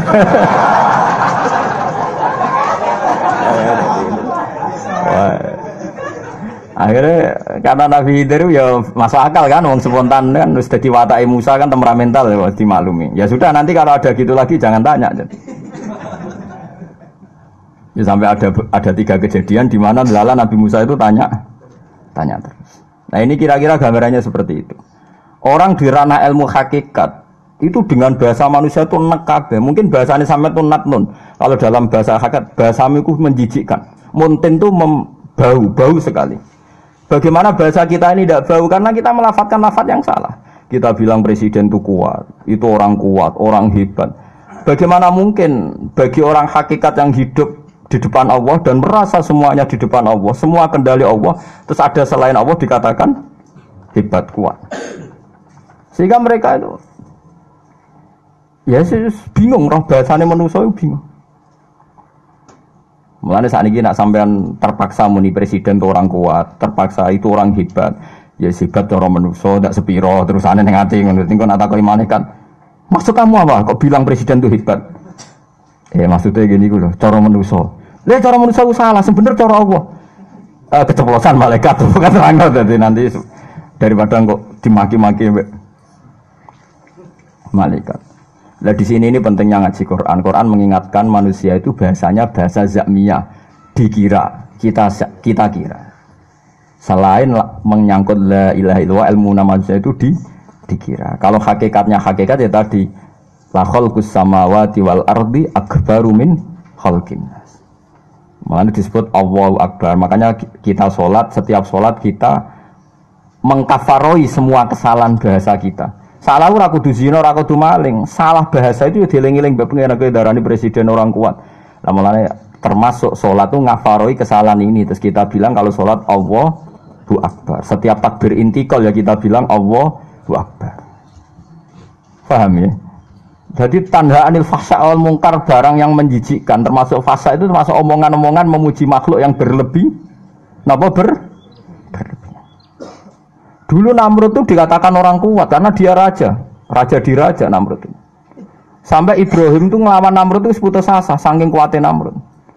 Akhirnya karena Nabi Khidir ya masuk akal kan, wong spontan kan, sudah diwatai Musa kan temperamental ya dimaklumi. Ya sudah nanti kalau ada gitu lagi jangan tanya. Ya, sampai ada ada tiga kejadian di mana lala Nabi Musa itu tanya tanya terus. Nah ini kira-kira gambarannya seperti itu. Orang di ranah ilmu hakikat itu dengan bahasa manusia itu nekabe. Mungkin bahasanya sampai itu natnun. Kalau dalam bahasa hakikat bahasa itu menjijikkan. Muntin itu bau bau sekali. Bagaimana bahasa kita ini tidak bau karena kita melafadzkan lafadz yang salah. Kita bilang presiden itu kuat, itu orang kuat, orang hebat. Bagaimana mungkin bagi orang hakikat yang hidup di depan Allah dan merasa semuanya di depan Allah, semua kendali Allah, terus ada selain Allah dikatakan hebat kuat. Sehingga mereka itu ya sih bingung, roh bahasane manusia itu bingung. Mulane saat ini nak sampean terpaksa muni presiden itu orang kuat, terpaksa itu orang hebat, ya hebat orang manusia, tidak sepiro, terus aneh yang hati, ngerti nak takoi kan. Maksud kamu apa? Kok bilang presiden itu hebat? Eh maksudnya gini gue loh, cara manusia. Lihat cara manusia itu salah, sebenarnya cara Allah. Eh, keceplosan malaikat tuh kan terangkat jadi nanti daripada kok dimaki-maki malaikat. Nah di sini ini pentingnya ngaji Quran. Quran mengingatkan manusia itu bahasanya bahasa zakmiyah, dikira, kita kita kira. Selain menyangkut la ilaha illallah, ilmu nama manusia itu di dikira. Kalau hakikatnya hakikat ya tadi la khalqus samawati wal ardi akbaru min khalqin nas. Makanya disebut Allahu Akbar. Makanya kita sholat, setiap sholat kita mengkafaroi semua kesalahan bahasa kita. Salah ora kudu zina, ora kudu maling. Salah bahasa itu dieling-eling mbek pengen darani presiden orang kuat. Lah mulane termasuk sholat itu ngafaroi kesalahan ini. Terus kita bilang kalau sholat Allahu Akbar. Setiap takbir intikal ya kita bilang Allahu Akbar. Paham ya? Jadi tanda anil fasa wal mungkar barang yang menjijikkan, termasuk fasa itu termasuk omongan-omongan memuji makhluk yang berlebih. Napa ber? berlebih. Dulu Namrud itu dikatakan orang kuat karena dia raja, raja di raja Namrud itu. Sampai Ibrahim itu ngelawan Namrud itu putus asa, saking kuatnya Namrud.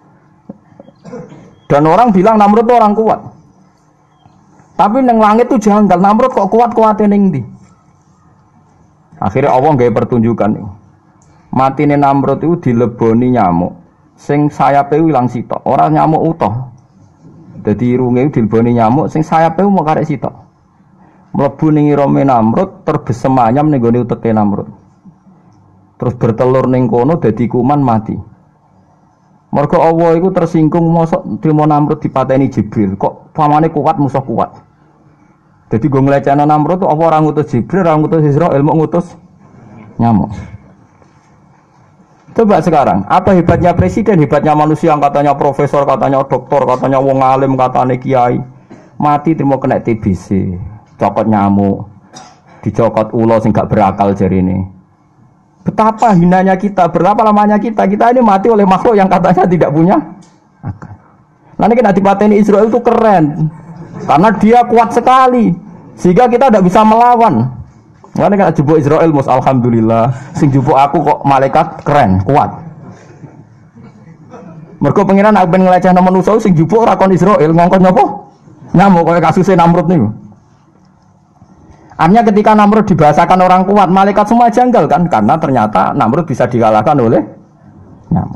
Dan orang bilang Namrud itu orang kuat. Tapi neng langit itu janggal, Namrud kok kuat-kuatnya neng di. Akhirnya Allah nggak pertunjukan nih. Matine Namrud itu dileboni nyamuk. Sing sayape ilang sitok, ora nyamuk utuh. Dadi irunge dileboni nyamuk, sing sayape mau karek sitok. Mlebu ning irome Namrud terbesem ayam ning gone uteke Namrud. Terus bertelur ning kono dadi kuman mati. Mergo Allah iku tersinggung mosok trimo Namrud dipateni Jibril. Kok pamane kuat musuh kuat. Jadi gue ngelecehkan Namrud tuh apa orang ngutus Jibril, orang ngutus Israel, mau ngutus nyamuk. Coba sekarang, apa hebatnya presiden, hebatnya manusia yang katanya profesor, katanya doktor, katanya wong alim, katanya kiai, mati terima kena T B C, cokot nyamuk, dicokot ulo sing gak berakal jari ini. Betapa hinanya kita, berapa lamanya kita, kita ini mati oleh makhluk yang katanya tidak punya akal. Nanti kena dipateni Israel itu keren, karena dia kuat sekali, sehingga kita tidak bisa melawan. Karena kena jebuk Israel, mus alhamdulillah, sing jebuk aku kok malaikat keren, kuat. Mergo pengiran aku ben ngelecehno manusa sing jebuk ora kon Israel ngongkon napa? Nyamuk kaya kasusé Namrud niku. Artinya ketika Namrud dibahasakan orang kuat, malaikat semua janggal kan? Karena ternyata Namrud bisa dikalahkan oleh nyamuk.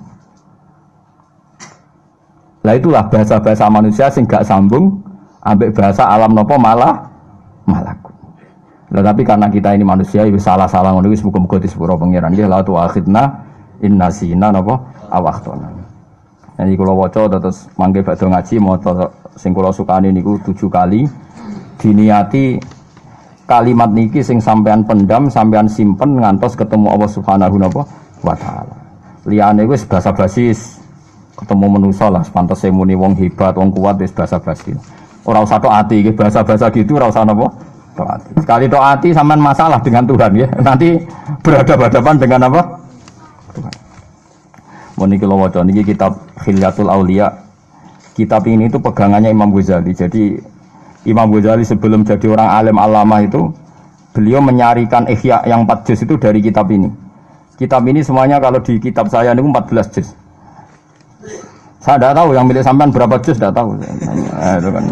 Nah itulah bahasa-bahasa manusia sing gak sambung ambek bahasa alam nopo malah malakut. Nah tapi karena kita ini manusia, itu salah-salah ngono wis muga-muga disepuro pangeran. Ya la tu akhidna inna sina napa awahtona. Jadi kula waca terus mangke badhe ngaji maca sing kula sukani niku tujuh kali diniati kalimat niki sing sampean pendam, sampean simpen ngantos ketemu Allah Subhanahu wa taala. Liyane wis basa-basi ketemu manusa lah, pantese muni wong hebat, wong kuat wis basa-basi. Ora usah tok ati iki basa-basa gitu ora usah napa? Tok ati. Sekali tok ati sampean masalah dengan Tuhan ya. Nanti berhadapan-hadapan dengan apa? Tuhan. Mun iki lho waca niki kitab Khilyatul Auliya. Kitab ini itu pegangannya Imam Ghazali. Jadi Imam Ghazali sebelum jadi orang alim alama itu beliau menyarikan ihya yang empat juz itu dari kitab ini. Kitab ini semuanya kalau di kitab saya ini empat belas juz. Saya tidak tahu yang milik sampean berapa juz, tidak tahu. Nah, itu kan.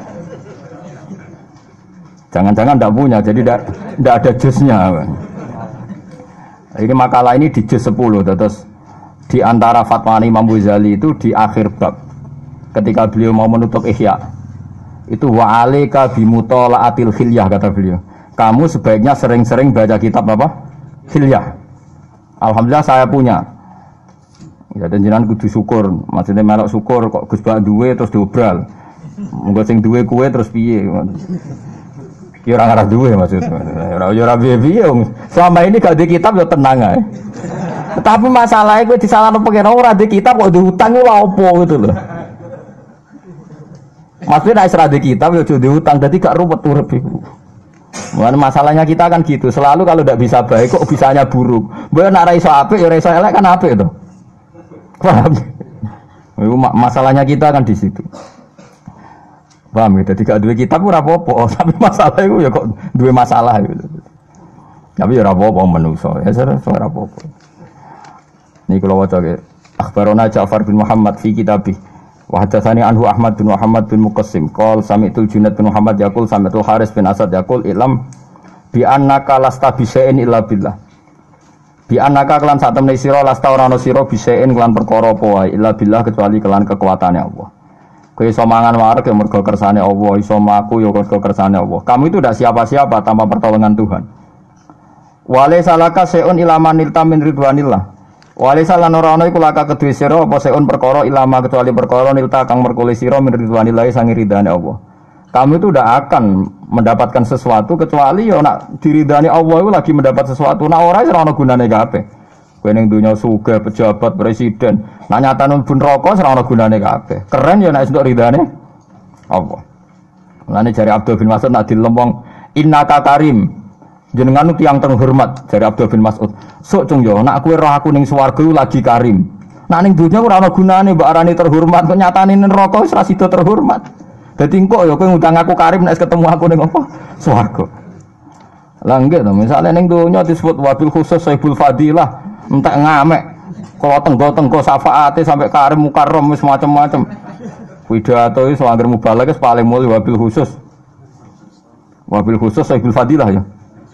Jangan-jangan tidak punya, jadi tidak ada juznya. Ini makalah ini di juz sepuluh. Terus di antara fatwa Imam Ghazali itu di akhir bab ketika beliau mau menutup ihya. Itu wa alaika bimutolaatil khilyah kata beliau. Kamu sebaiknya sering-sering baca kitab apa? Khilyah. Alhamdulillah saya punya. Ya dan jenengan kudu syukur. Maksudnya melok syukur kok Gus Bak duwe terus diobral. Monggo sing duwe kuwe terus piye? Ki ora ngarah duwe maksudnya. Ora yo ora piye-piye. Selama ini gak di kitab yo tenang ae. Tetapi masalahnya kowe disalahno pengen ora di kitab kok diutang lho opo gitu loh. Maksudnya naik serah di kitab ya jadi utang, jadi gak ruwet urip iku. Masalahnya kita kan gitu, selalu kalau tidak bisa baik kok bisanya buruk. Mbok nek ra iso apik ya ra iso elek kan apik to. Paham? Itu masalahnya kita kan di situ. Paham ya? Jadi gak duwe kitab ora apa-apa, tapi masalah itu ya kok duwe masalah gitu. Tapi ya ora apa-apa menungso, ya ora apa-apa. Niki kula waca ke Akhbarona Ja'far bin Muhammad fi kitabih. Wa hadatsani anhu Ahmad bin Muhammad bin Muqassim qol sami'tul Junaid bin Muhammad yaqul sami'tul Haris bin Asad yaqul ilam bi annaka lasta bi syai'in illa billah. Bi annaka kelan sak temne sira lasta ora ana sira bi syai'in kelan perkara apa wae illa billah kecuali kelan kekuatane Allah. Kowe iso mangan wareg ya mergo kersane Allah, iso maku ya mergo kersane Allah. Kamu itu tidak siapa-siapa tanpa pertolongan Tuhan. Wale salaka syai'un ilaman nilta min ridwanillah. Walisa lan ora ana iku laka kedue sira apa seun perkara ilama kecuali perkara nilta kang merkule sira min ridwanillahi sangi ridane Allah. Kamu itu tidak akan mendapatkan sesuatu kecuali ya nak diridani Allah itu lagi mendapat sesuatu. Nah ora ora ana gunane kabeh. Kowe ning donya sugih pejabat presiden, nak nyatane bun neraka ora ana gunane kabeh. Keren ya nek entuk ridane Allah. Mulane jare Abdul bin Mas'ud nak dilempong innaka karim. Jenengan tiyang terhormat dari Abdul bin Mas'ud. Sok cung yo, nak kowe roh aku ning swarga lagi karim. Nak ning donya ora ana gunane mbok arani terhormat, kok nyatane ning neraka wis ra sida terhormat. Dadi engko yo kowe ngundang aku karim nek ketemu aku ning apa? Swarga. Lah nggih to, misale ning donya disebut wabil khusus saibul fadilah, entek ngamek. Kalau tenggo-tenggo syafaate sampai karim mukarram wis macam-macam. Pidato iso anggere mubalagh wis paling mulya wabil khusus. Wabil khusus saibul fadilah ya.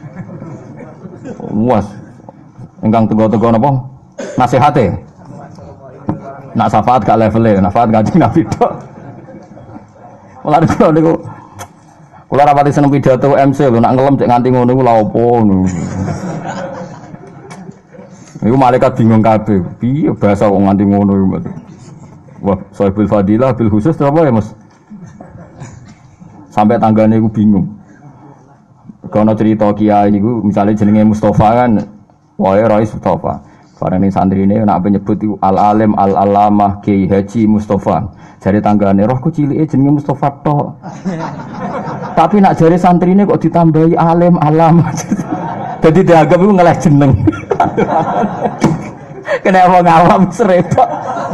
Muas engkang tego-tego napa nasihate nak syafaat gak levele syafaat kanjeng Nabi tok mulane kula niku kula rapati seneng pidato M C lho nak ngelem cek nganti ngono iku lha opo ngono iku malaikat bingung kabeh piye bahasa kok nganti ngono iku wah sahibul fadilah bil khusus apa ya Mas sampai tanggane iku bingung. Kono cerita kiai niku misalnya jenenge Mustafa kan wae Rais Mustafa. Bareng santrine nek nyebut iku Al Alim Al Alamah Kiai Haji Mustafa. Jare tanggane rohku cilike jenenge Mustafa tok. Tapi nak jare santrine kok ditambahi Alim Alamah. Dadi dianggap iku ngeleh jeneng. Kena wong awam serepot.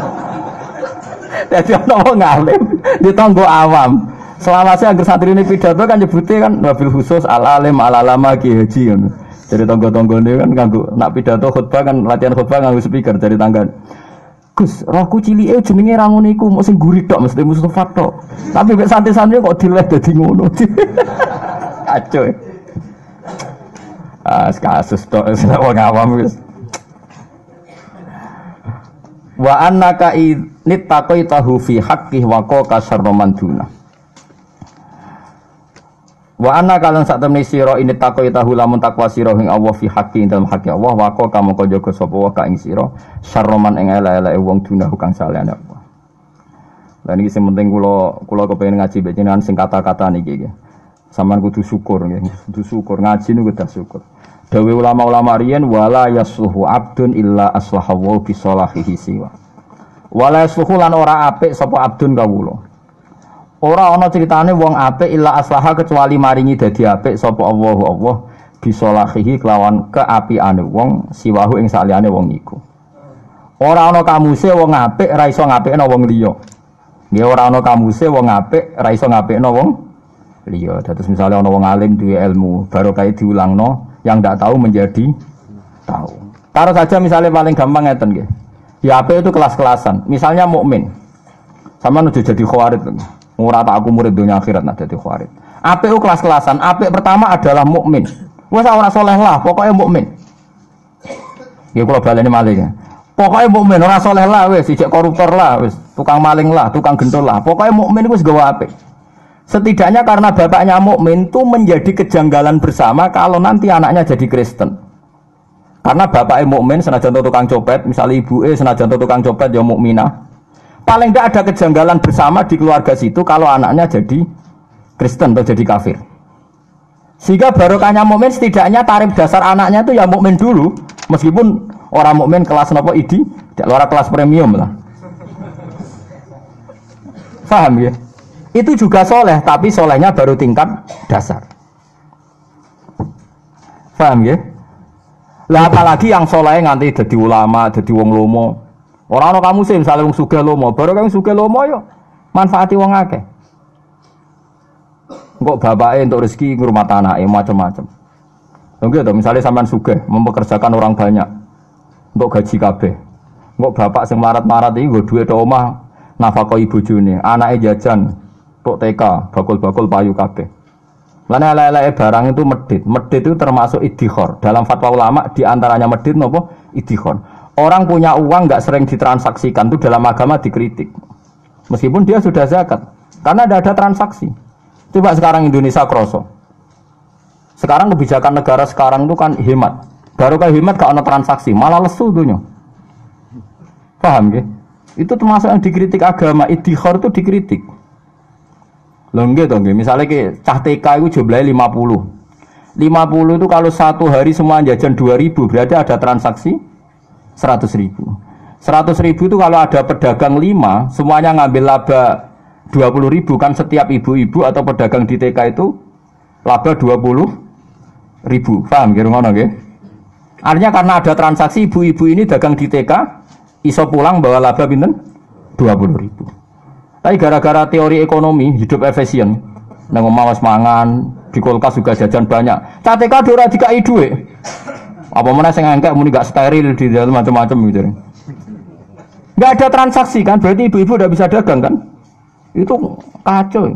Dadi ana wong alim ditanggo awam. Selawase angger santri ini pidato kan nyebute kan wabil khusus al alim al alama ki haji kan. Jadi tangga-tanggane kan kanggo nak pidato khutbah kan latihan khutbah nganggo speaker dari tangga. Gus, rohku cilike jenenge ra ngono iku, mok sing guri tok mesti Mustafa tok. Tapi mek santri-santri kok dileh dadi ngono. Kacau. Ah, kasus tok wong awam wis. Wa annaka nittaqaitahu fi haqqih wa qaqa syarra man duna. Wa annaka lan sak temne sira ini taqaitahu lamun takwa sira ing Allah fi haqqi dalam haqqi Allah wa qaqa mongko jaga sapa wa ka ing sira syarra man ing elek-eleke wong duna kang salehane Allah. Lah niki sing penting kula kula kepengin ngaji mbek jenengan sing kata-kata niki nggih. Sampeyan kudu syukur nggih, kudu syukur ngaji niku kudu syukur. Dawe ulama-ulama riyen wala yasluhu abdun illa aslahahu bi salahihi siwa. Wala yasluhu lan ora apik sapa abdun kawula. Ora ana critane wong apik illa aslaha kecuali maringi dadi apik sapa Allahu Allah bi salahihi kelawan keapiane wong siwahu ing saliyane wong iku. Ora ana kamuse wong apik ora iso ngapikno wong liya. Nggih ora ana kamuse wong apik ora iso ngapikno wong liya. Dados misale ana wong alim duwe ilmu, baru kae diulangno, yang ndak tahu menjadi tahu. Taruh saja misalnya paling gampang ngeten nggih. Ya apik itu kelas-kelasan. Misalnya mukmin. Sama nuju jadi khawarij. Ora tak aku murid dunia akhirat nak dadi khawarij. Apik itu kelas-kelasan. Apik pertama adalah mukmin. Wes ora saleh lah, pokoknya mukmin. Nggih kula baleni malih ya. Pokoknya mukmin ora saleh lah wis, sijek koruptor lah wis, tukang maling lah, tukang gentol lah. Pokoknya mukmin iku wis gawa apik. Setidaknya karena bapaknya mukmin itu menjadi kejanggalan bersama kalau nanti anaknya jadi Kristen. Karena bapaknya mukmin senajan tukang copet, misalnya ibu eh senajan tukang copet ya mukminah. Paling tidak ada kejanggalan bersama di keluarga situ kalau anaknya jadi Kristen atau jadi kafir. Sehingga barokahnya mukmin setidaknya tarif dasar anaknya itu ya mukmin dulu, meskipun orang mukmin kelas nopo idi, tidak kelas premium lah. Paham ya? Itu juga soleh, tapi solehnya baru tingkat dasar. Paham ya? Lah apalagi yang soleh nganti jadi ulama, jadi wong lomo. Orang-orang kamu sih misalnya wong sugih lomo, baru kamu sugih lomo yo manfaati wong akeh. Kok bapaknya untuk rezeki ngurmat anaknya macam-macam. Oke, toh misalnya sampean sugih mempekerjakan orang banyak untuk gaji kabeh. Kok bapak sing marat-marat iki nggo duwe tok omah nafakoi bojone, anake jajan tok T K, bakul-bakul payu kabeh. Lan elek-eleke barang itu medit. Medit itu termasuk iddikhar. Dalam fatwa ulama di antaranya medit napa? Iddikhar. Orang punya uang enggak sering ditransaksikan itu dalam agama dikritik. Meskipun dia sudah zakat. Karena tidak ada transaksi. Coba sekarang Indonesia kroso. Sekarang kebijakan negara sekarang itu kan hemat. Baru kayak hemat gak ada transaksi, malah lesu dunya. Paham ya? Itu termasuk yang dikritik agama, iddikhar itu dikritik. Lho nggih to nggih, misale ki cah T K itu jumlahnya lima puluh. lima puluh itu kalau satu hari semua jajan dua ribu, berarti ada transaksi seratus ribu. seratus ribu itu kalau ada pedagang lima, semuanya ngambil laba dua puluh ribu, kan setiap ibu-ibu atau pedagang di T K itu laba dua puluh ribu. Paham kira ngono nggih? Artinya karena ada transaksi ibu-ibu ini dagang di T K iso pulang bawa laba pinten? dua puluh ribu. Tapi gara-gara teori ekonomi hidup efisien, nang omah wis mangan, di kulkas juga jajan banyak. Cah T K ora dikai dhuwit. Apa meneh sing engkek muni gak steril di dalam macam-macam gitu. Enggak ada transaksi kan, berarti ibu-ibu udah bisa dagang kan? Itu kacau.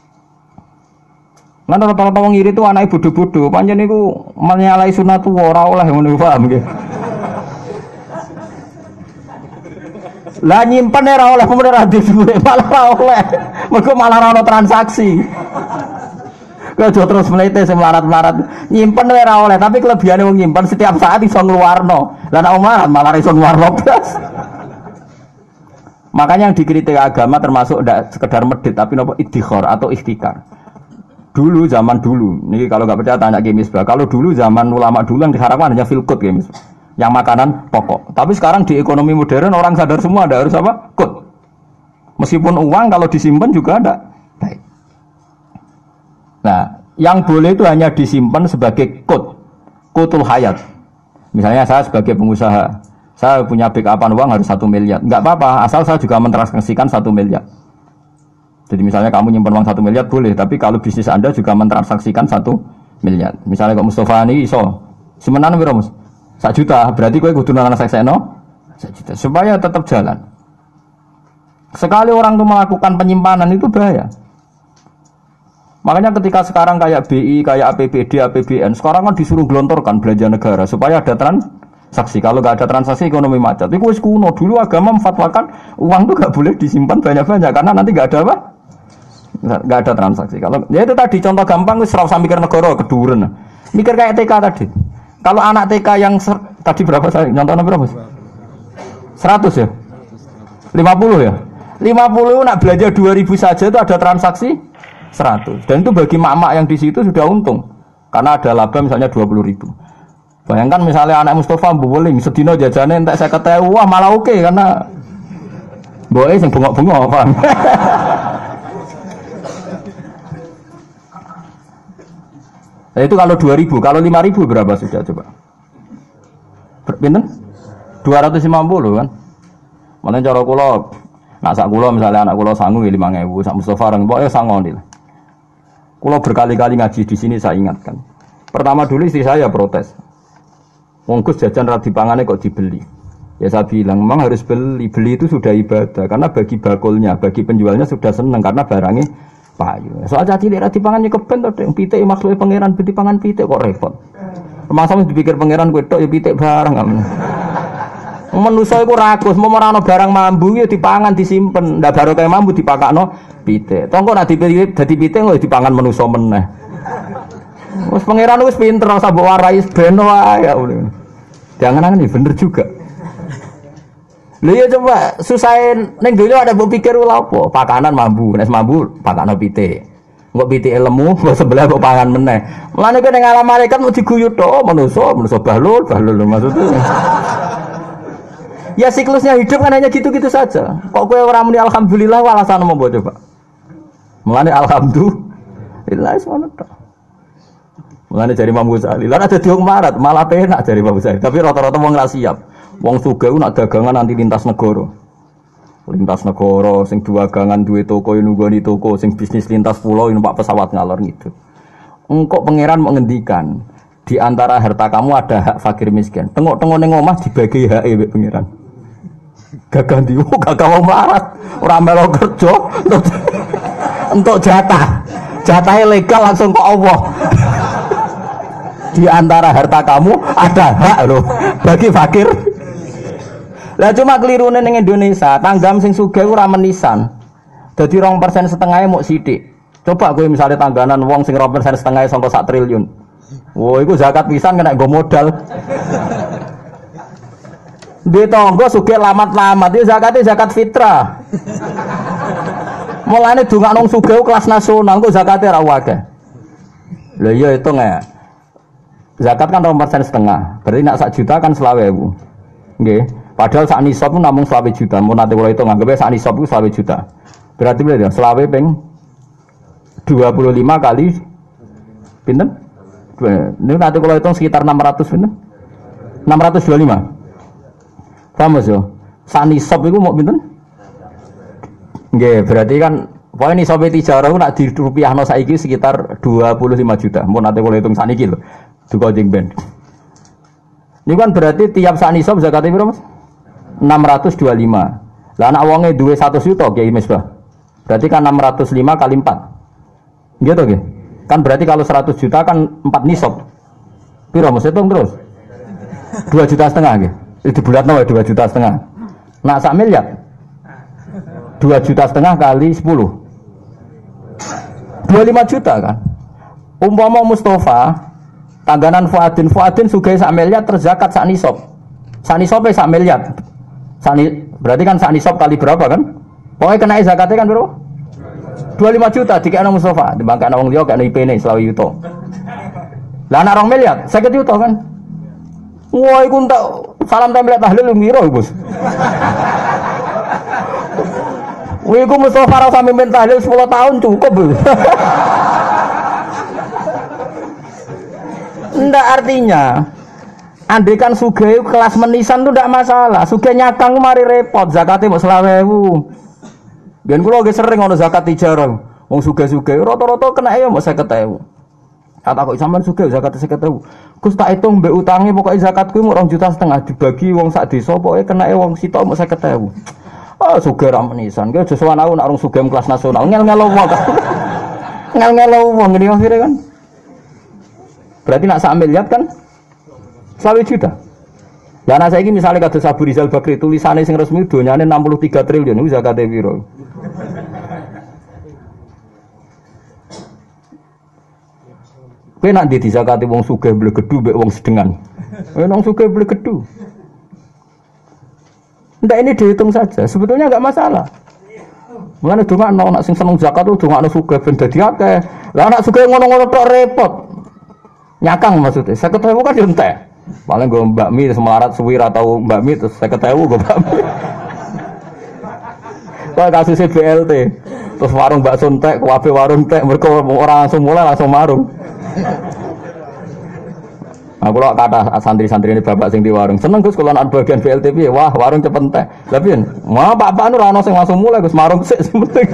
Lan rata-rata wong iri itu anake bodho-bodho, pancen niku menyalahi sunatullah ora oleh ngono paham nggih. Lah nyimpen ora oleh pemen ora dhuwit malah ora oleh. Mergo malah ora ono transaksi. Kok terus melete sing melarat-melarat. Nyimpen ora oleh, tapi kelebihane wong nyimpen setiap saat iso ngluwarno. Lah nek omah malah iso ngluwarno blas. Makanya yang dikritik agama termasuk tidak sekedar medit, tapi nopo iddikhar atau ikhtikar. Dulu zaman dulu, ini kalau nggak percaya tanya Ki Misbah. Kalau dulu zaman ulama dulu yang diharapkan hanya filkut Ki Misbah, yang makanan pokok. Tapi sekarang di ekonomi modern orang sadar semua ada harus apa? Kut. Meskipun uang kalau disimpan juga ada. Baik. Nah, yang boleh itu hanya disimpan sebagai kut, kutul hayat. Misalnya saya sebagai pengusaha, saya punya backupan uang harus satu miliar. Enggak apa-apa, asal saya juga mentransaksikan satu miliar. Jadi misalnya kamu nyimpan uang satu miliar boleh, tapi kalau bisnis Anda juga mentransaksikan satu miliar. Misalnya kok Mustafa ini iso, semenan piro Mus? satu juta, berarti kowe kudu nang seksekno satu juta supaya tetap jalan. Sekali orang itu melakukan penyimpanan itu bahaya. Makanya ketika sekarang kayak B I, kayak A P B D, A P B N, sekarang kan disuruh gelontorkan belanja negara supaya ada transaksi. Kalau nggak ada transaksi ekonomi macet. Itu wis kuno. Dulu agama memfatwakan uang itu nggak boleh disimpan banyak-banyak karena nanti nggak ada apa? Nggak ada transaksi. Kalau ya itu tadi contoh gampang, wis ora usah mikir negara keduren. Mikir kayak T K tadi. Kalau anak T K yang ser, tadi berapa saya? Contohnya berapa? seratus ya? lima puluh ya? lima puluh nak belanja dua ribu saja itu ada transaksi seratus. Dan itu bagi mak-mak yang di situ sudah untung. Karena ada laba misalnya dua puluh ribu. Bayangkan misalnya anak Mustafa mbuweling sedina jajane entek saya kata wah malah oke okay, karena mboke sing bengok-bengok paham. Nah, itu kalau dua ribu, kalau lima ribu berapa sudah coba? Pinten? dua ratus lima puluh kan. Mana cara kula nak sak kula misalnya anak kula sangu lima ribu, sak Mustafa reng pokoke sangon iki. Kula berkali-kali ngaji di sini saya ingatkan. Pertama dulu istri saya protes. Wong Gus jajan ra dipangane kok dibeli. Ya saya bilang memang harus beli. Beli itu sudah ibadah karena bagi bakulnya, bagi penjualnya sudah senang karena barangnya payu. Soal cilik ra dipangan ya keben to, pitik maksudnya pangeran dipangan pitik kok repot. Masa wis dipikir pangeran kowe tok ya pitik barang. Manusa iku rakus, mau ora ana barang mambu ya dipangan disimpen. Ndak baru kaya mambu dipakakno pitik. Tongko nek dipilih dadi pitik kok dipangan manusa meneh. Wis pangeran wis pinter ora mbok warai beno wae. Jangan-jangan ini bener juga. Lha ya coba susahin ning donya ada mbok pikir lha apa? Pakanan mambu, nek mambu pakakno pitik. Engko pitike lemu, mbok sebelah mbok pangan meneh. Mulane kowe ning alam malaikat mau diguyut tok manusa, manusa bahlul, bahlul maksudnya. Ya siklusnya hidup kan hanya gitu-gitu saja. Kok kowe ora muni alhamdulillah alasan mau mbok coba. Mulane alhamdulillah ngono tok. Mulane jari Imam Ghazali, lan ada diung marat, malah penak jari Imam Ghazali. Tapi rata-rata wong ora siap. Wong sugih ku nak dagangan nanti lintas negara. Lintas negara sing dagangan duwe toko nunggoni toko, sing bisnis lintas pulau numpak pesawat ngalor gitu. Engkok pangeran mau ngendikan, di antara harta kamu ada hak fakir miskin. Tengok-tengok ning omah dibagi hak e mbek pangeran. Gagah ndi gagah wong marat, ora melo kerja untuk jatah. Jatahnya legal langsung ke Allah. Di antara harta kamu ada hak loh bagi fakir. Lah cuma kelirune ning Indonesia, tanggam sing sugih ora menisan. Dadi dua persen setengahnya mau sithik. Coba kowe misalnya tangganan wong sing dua persen setengahnya sangka sak triliun. Wo iku zakat pisan kena nggo modal. Di tangga sugih lamat-lamat iki zakate zakat fitrah. Mulane dongakno sugih kelas nasional kok zakate ora akeh. Lah iya hitung ya. Zakat kan dua persen setengah. Berarti nak sak juta kan selawe ribu. Nggih. Padahal sak nisab itu namung selawe juta. Mun nanti kula hitung anggap sak nisab itu selawe juta. Berarti berarti selawe ping dua puluh lima kali pinten? Ini nanti kula hitung sekitar enam ratus pinten? enam ratus dua puluh lima. Paham yo? Sak nisab iku mau pinten? Nggih, berarti kan pokoke nisab tijarah ku nak dirupiahno saiki sekitar dua puluh lima juta. Mun nanti kula hitung saniki lho. Duka jeng ben. Ini kan berarti tiap sak nisab zakate piro, Mas? enam ratus dua puluh lima. Lah anak wonge duwe seratus juta Kiai Misbah. Berarti kan enam ratus lima kali empat. Gitu nggih. Kan berarti kalau seratus juta kan empat nisab. Piro Mas hitung terus? dua juta setengah nggih. Itu bulatno wae dua juta setengah. Nak sak miliar. dua juta setengah kali sepuluh. dua puluh lima juta kan. Umpama Mustafa tangganan Fuadin, Fuadin sugih sak miliar terzakat sak nisab. Sak nisabe sak miliar. Sak berarti kan sak nisab kali berapa kan? Pokoknya kena zakatnya kan berapa? dua puluh lima juta dikekno Mustafa, dibangkane wong liya kena I P-ne selawe yuto. Lah anak rong miliar, seket yuto kan. Wah, iku entek salam tempel tahlil ngiro, Bos. Wih, iku Mustafa ra sampe mimpin tahlil sepuluh tahun cukup, Bos. Ndak artinya andaikan sugih kelas menisan itu ndak masalah. Sugih nyakang mari repot, zakate mbok selawe ribu. Biyen kula ge sering ono zakat tijarah. Wong sugih-sugih rata-rata kena ya mbok seket ribu. Kata kok sampean sugih zakat seket ribu. Gus tak hitung mbek utange pokoke zakatku mung rong juta setengah dibagi wong sak desa pokoke kena wong sitok mbok seket ribu. Ah sugih ra menisan. Ki aja sowan aku nek rong sugih kelas nasional ngel-ngel wong. ngel-ngelo wong ngene akhire kan. Berarti nak sak miliar kan selawe juta. Lah ana saiki misale kados Abu Rizal Bakri tulisane sing resmi donyane enam puluh tiga triliun iku zakate piro? Kowe nak ndi zakate wong sugih blegedu mbek wong sedengan. Wong sugih blegedu. Ndak ini dihitung saja, sebetulnya enggak masalah. Mulane dongakno nak sing seneng zakat tuh dongakno sugih ben dadi akeh. Lah nak sugih ngono-ngono tok repot. Nyakang maksudnya, saya ketemu kan entek. Paling gue mbak mi terus melarat suwir atau mbak mi terus saya ketemu gue mbak mi. Kalau kasusnya B L T, terus warung bakso entek, kuabe warung entek, mereka orang langsung mulai langsung marung. Aku lho kata santri-santri ini bapak sing di warung seneng Gus kalau nak bagian B L T piye, wah warung cepet entek. Tapi wah bapak nu ra ono sing langsung mulai Gus marung sik penting.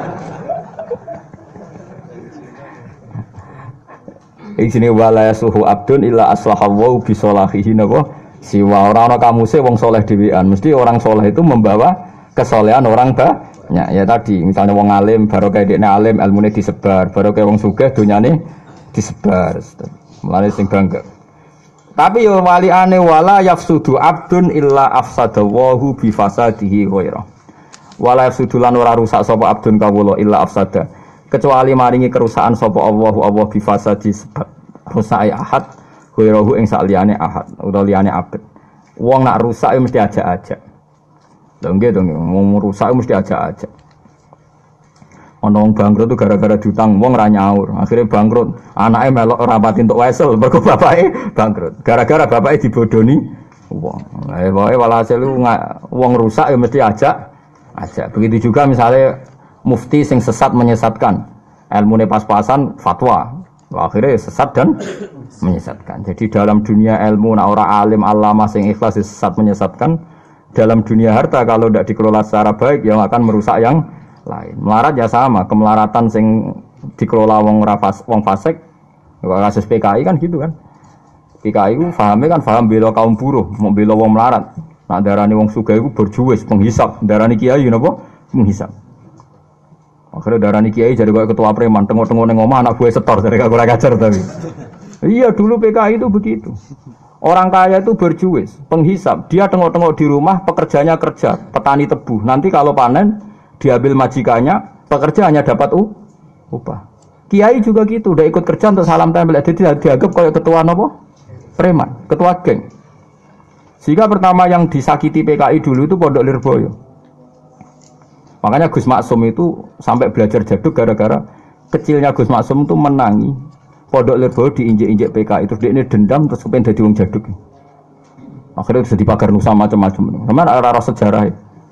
Iki wala suhu abdun illa aslahawu bi salahihi napa siwa ora ana kamuse wong saleh dhewean mesti orang saleh itu membawa kesolehan orang banyak ya tadi misalnya wong alim barokah dekne alim ilmune disebar barokah wong sugih donyane disebar mulane sing bangga tapi yo waliane wala yafsudu abdun illa afsadahu bi fasadihi ghaira wala yafsudu lan ora rusak sapa abdun kawula illa afsada kecuali maringi kerusakan sapa Allahu Allah bi fasadi sebab rusake ahad ghairuhu ing saliyane ahad utawa liyane abad wong nak rusak mesti ajak-ajak lho nggih to wong rusak mesti ajak-ajak ana wong bangkrut itu gara-gara diutang wong ra nyaur akhirnya bangkrut anake melok rapati entuk wesel mergo bapake bangkrut gara-gara bapake dibodoni wong lha pokoke walhasil wong rusak ya mesti ajak ajak begitu juga misalnya mufti sing sesat menyesatkan ilmune pas-pasan fatwa akhirnya sesat dan menyesatkan jadi dalam dunia ilmu nak ora alim alama sing ikhlas sesat menyesatkan dalam dunia harta kalau tidak dikelola secara baik yang akan merusak yang lain melarat ya sama kemelaratan sing dikelola wong rafas wong fasik kasus P K I kan gitu kan P K I ku pahame kan paham bela kaum buruh mau bela wong melarat nak darani wong sugih iku berjuwis penghisap darani kiai napa menghisap akhirnya darani kiai jadi kayak ketua preman tengok-tengok ning omah anak gue setor dari aku ora ngajar tapi iya dulu P K I itu begitu orang kaya itu berjuwis penghisap dia tengok-tengok di rumah pekerjanya kerja petani tebu nanti kalau panen diambil majikannya pekerja hanya dapat uh, upah kiai juga gitu udah ikut kerja untuk salam tempel jadi dianggap kayak ketua apa preman ketua geng sehingga pertama yang disakiti P K I dulu itu Pondok Lirboyo. Makanya Gus Maksum itu sampai belajar jaduk gara-gara kecilnya Gus Maksum itu menangi Pondok Lirboyo diinjek-injek P K I terus dia ini dendam terus kepengen jadi wong jaduk. Akhirnya terus dipagar nusa macam-macam. Memang arah sejarah.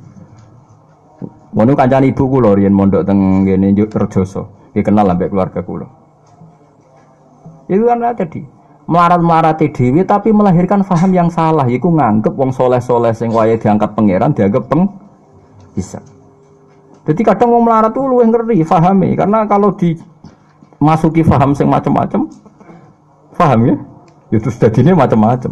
Ngono kancane ibu kula riyen mondok teng ngene Rejoso. Ki kenal ambek keluarga kula. Itu kan tadi melarat-melarat dhewe tapi melahirkan faham yang salah yaiku nganggep wong soleh-soleh sing wayahe diangkat pangeran dianggap peng bisa. Jadi kadang mau melarat tuh luwih ngeri fahami karena kalau dimasuki faham sing macam-macam faham ya itu dadine macam-macam.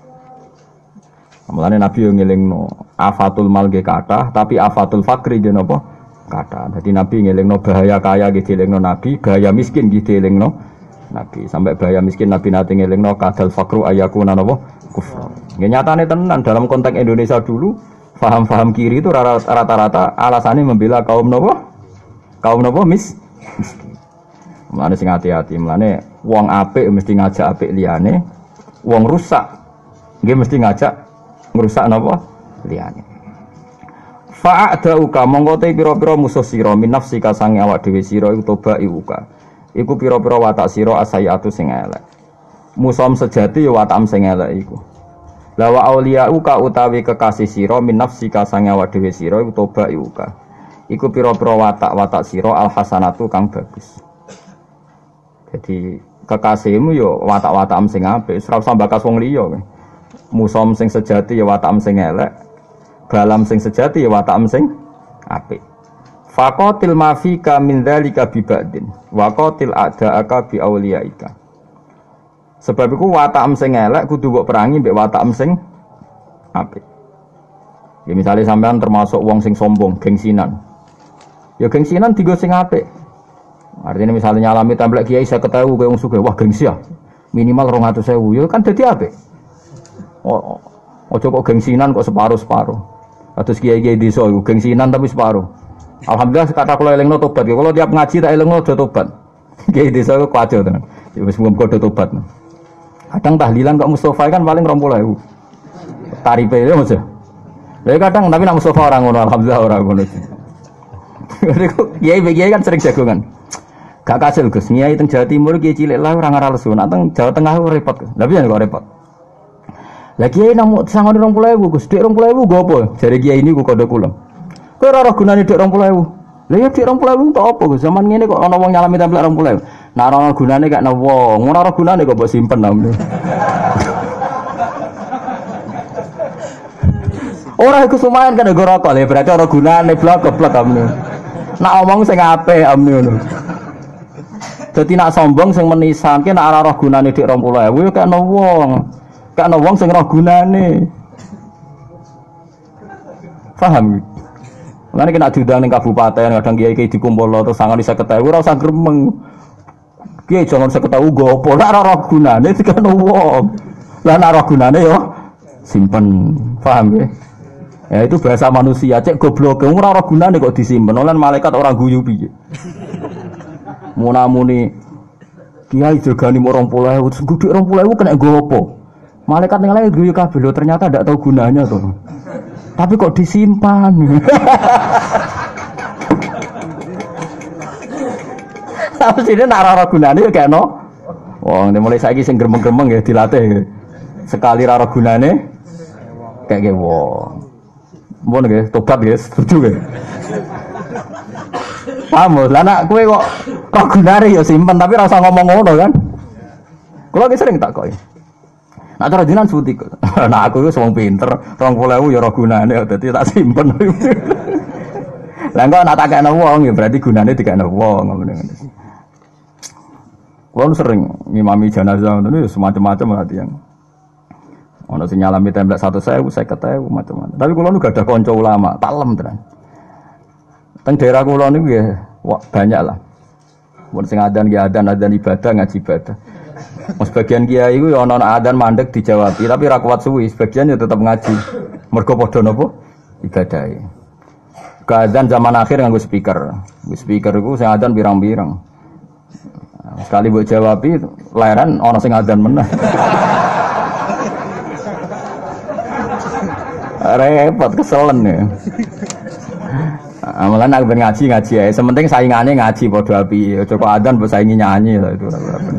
Mulane Nabi yo ngelingno afatul mal ge kathah tapi afatul fakri ge napa kathah. Dadi Nabi ngelingno bahaya kaya ge dielingno Nabi, bahaya miskin ge dielingno Nabi. Sampai bahaya miskin Nabi nate ngelingno kadal fakru ayakuna napa kufur. Nggih nyatane tenan dalam konteks Indonesia dulu faham-faham kiri itu rata-rata alasannya membela kaum nopo, kaum nopo mis, miskin. Mulane sing hati-hati, mulane wong apik mesti ngajak apik liyane, wong rusak nggih mesti ngajak ngrusak nopo liyane. Fa'adauka mongko te pira-pira musuh sira min nafsika sange awak dhewe sira iku toba iuka. Iku pira-pira watak sira asayatu sing elek. Musom sejati ya watak sing elek iku. Lawa auliya uka utawi kekasih sira min nafsika sange awak dhewe sira iku toba iuka. Iku pira-pira watak-watak sira al hasanatu kang bagus. Jadi kekasihmu yo watak-watak sing apik, ora usah bakas wong liya. Musom sing sejati ya watak sing elek. Balam sing sejati ya watak sing apik. Faqatil mafika min dzalika bi ba'din. Waqatil a'da'aka bi auliyaika. Sebab iku watak sing elek kudu mbok perangi mbek watak sing apik. Ya misale sampean termasuk wong sing sombong, gengsinan. Ya gengsinan digo sing apik. Artinya misalnya nyalami template kiai saya ketahui kayak wong sugih, wah gengsi ya. Minimal rong atus sewu, ya kan dadi apik. Oh, ojo kok gengsinan kok separuh-separuh. Kados kiai-kiai desa iku gengsinan tapi separuh. Alhamdulillah kata kula elingno tobat. Kalau tiap ngaji tak elingno do tobat. Kiai desa iku kuwajo tenan. Ya wis mung do tobat. Kadang tahlilan kok Mustofa kan paling dua puluh ribu. Tarife ya Mas. Lha kadang tapi nak Mustofa orang ngono alhamdulillah orang ngono. Kiai-kiai kan sering jagongan. Gak kasil Gus, nyai teng Jawa Timur kiai cilik lah ora ngarah lesu. Nak teng Jawa Tengah repot. Lah piye kok repot? Lah kiai nang sangone dua puluh ribu Gus, dik dua puluh ribu go apa? Jare kiai ini ku kandha kula. Kowe ora ora gunane dik dua puluh ribu. Lah ya dik dua puluh ribu entuk apa Gus? Zaman ngene kok ana wong nyalami template dua puluh ribu. Nah ora ana gunane gak ana wong, ora ana gunane kok mbok simpen namne. Ora iku lumayan kan nggo rokok, lha berarti ora gunane blok-blok amne. Nak omong sing apik amne ngono. Dadi nak sombong sing menisanke nak ora roh gunane dik dua puluh ribu ya gak ana wong. Gak ana wong sing roh gunane. Paham? Mulane kena diundang ning kabupaten kadang kiai-kiai dikumpulno terus sangon lima puluh ribu ora usah gremeng. Kiai jangan seket ribu go apa nak ora roh gunane dik ana wong. Lah nak roh gunane yo simpen. Paham ya? Ya itu bahasa manusia, cek goblok, ora ora gunane kok disimpen. Oleh malaikat orang guyu piye. Munamuni kiai jegani dua puluh ribu, guduk dua puluh ribu kena nggo apa? Malaikat yang lain guyu kabeh lho, ternyata ndak tahu gunanya tuh. Tapi kok disimpan. Tapi sini nak ora gunane ya kena. Wong mulai saiki sing gremeng-gremeng ya dilatih. Sekali ora gunane kayak wong. Mbon nggih, tobat nggih, setuju nggih. Paham, lah nak kowe kok kok gunane ya simpen tapi ora usah ngomong ngono kan. Kula ki sering tak kok. Nak cara dinan suti kok. Nah aku wis wong pinter, dua puluh ribu ya ora gunane dadi tak simpen. Lah kok nak tak kene wong ya berarti gunane dikene wong ngene ngene. Kula sering ngimami jenazah ngono ya semacam-macam latihan. Ono sing nyalami template seratus ribu, lima puluh ribu macam-macam. Tapi kula nu gak ada kanca ulama, tak lem tenan. Teng daerah kula niku ya banyak lah. Mun sing adzan ki adzan, adzan ibadah ngaji ibadah. Mas bagian kiai iku ya ana adzan mandek dijawabi, tapi ra kuat suwi, sebagian ya tetep ngaji. Mergo padha napa? Ibadahe. Adzan zaman akhir nganggo speaker. Nggo speaker iku sing adzan pirang-pirang. Sekali mbok jawabi, leren ana sing adzan meneh. Repot keselen ya. Amalan aku ben ngaji ngaji ya. Sementing saingane ngaji padha api. Aja kok adzan mbok saingi nyanyi lah itu.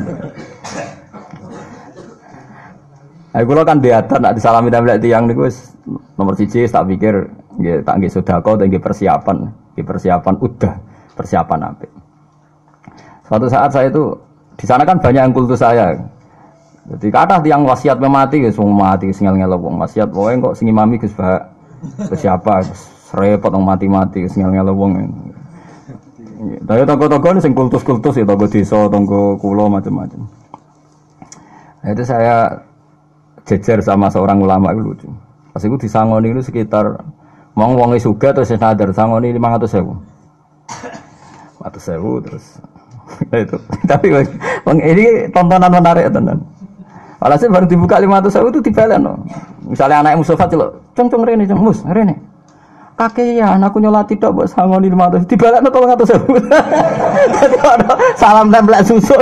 Aku kula kan diatur nak disalami template tiyang niku wis nomor siji tak pikir nggih tak nggih sedekah ta nggih persiapan, nggih persiapan udah, persiapan apik. Suatu saat saya itu di sana kan banyak yang kultus saya. Jadi kata tiang wasiat memati guys, semua mati singgal ngelo wong wasiat, pokoknya kok singi mami gus bah, ke siapa, repot orang mati-mati singgal ngelo wong. Tapi toko-toko ini sing kultus-kultus ya toko desa, toko kulo macam-macam. Itu saya jejer sama seorang ulama itu lucu. Pas itu di Sangoni itu sekitar, mau wongi suga terus sadar Sangoni lima ratus ribu, lima ratus ribu terus. Itu. Tapi ini tontonan menarik tenan. Walhasil baru dibuka lima ratus ribu itu dibalen no. Misalnya anaknya Mustafa celok, "Cong cong rene, cong mus, rene." Kakean aku nyolati tok mbok sangoni lima ratus. Dibalen tolong ratus ribu. Dadi ono salam template susu.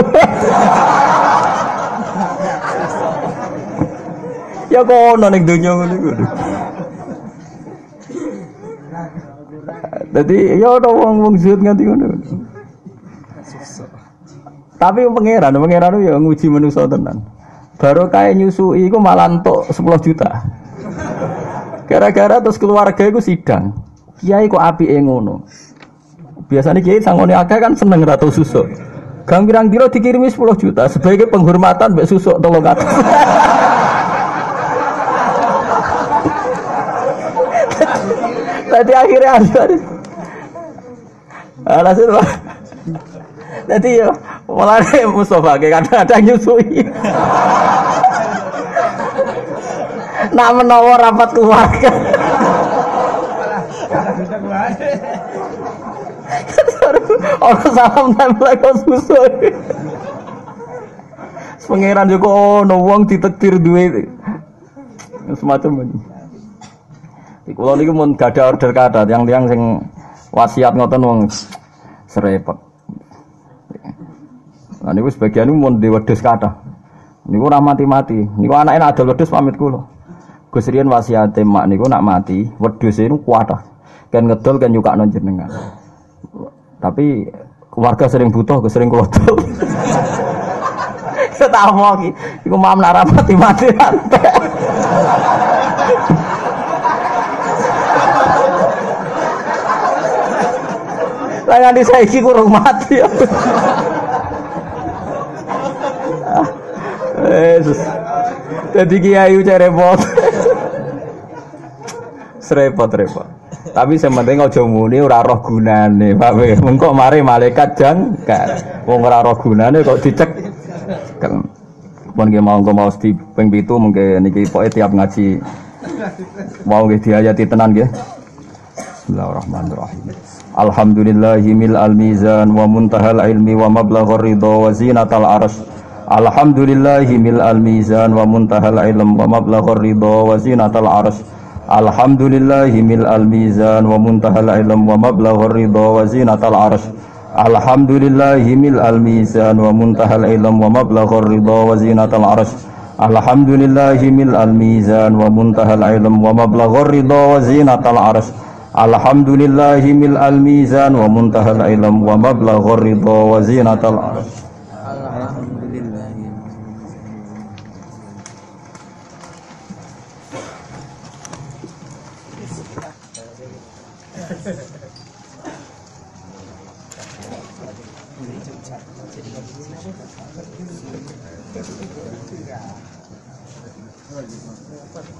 Ya kono ning donya ngono iku. Dadi ya ono wong-wong zuhud nganti ngono. Tapi pangeran, pangeran ya nguji manusa tenan. Baru kayak nyusui iku malah entuk sepuluh juta. Gara-gara terus keluarga iku sidang. Kiai kok apike ngono. Biasanya kiai sangone akeh kan seneng ra tau susuk. Gang pirang-pira dikirimi sepuluh juta sebagai penghormatan mbek susuk tolong kat. Tadi akhirnya ada. Alhasil Pak. Jadi ya mulai Mustafa kadang-kadang nyusui. Nak menawa rapat keluarga. Orang salam tempel kok susu. Pangeran Joko ono wong ditakdir duwe semacam ini. Kalau niku mun gada order kata tiang-tiang sing wasiat ngoten wong serepet. Nah niku sebagian niku mun diwedhus kata. Niku ora mati-mati. Niku anake nak adol wedhus pamit kula. Gus riyen wasiate mak niku nak mati, wedhuse niku kuatah. Kan ngedol kan nyukakno jenengan. Tapi keluarga sering butuh, sering kula dol. Tak mau ki, iku mam nak mati-mati rantai. Lah di saiki kurang mati. Yesus. Dadi kiai ucap repot. Serepot-repot. Tapi sing penting aja muni ora roh gunane, Pak. Mengko mari malaikat jangkar. Wong ora roh gunane kok dicek. Kan pun nggih mau engko mau di ping pitu mengke niki pokoke tiap ngaji mau nggih diayati tenan nggih. Bismillahirrahmanirrahim. Alhamdulillahi mil al-mizan wa muntahal ilmi wa mablaghur ridha wa zinatal arsy. Alhamdulillahi mil al-mizan wa muntahal ilm wa mablaghur ridha wa zinatal arsy. Alhamdulillahi mil al-mizan wa muntahal ilm wa mablaghur ridha wa zinatal arsy. Alhamdulillahi mil al-mizan wa muntahal ilm wa mablaghur ridha wa zinatal arsy. Alhamdulillahi mil al-mizan wa muntahal ilm wa mablaghur ridha wa zinatal arsy. Alhamdulillahi mil al-mizan wa muntahal ilm wa mablaghur ridha wa zinatal arsy. Alhamdulillah.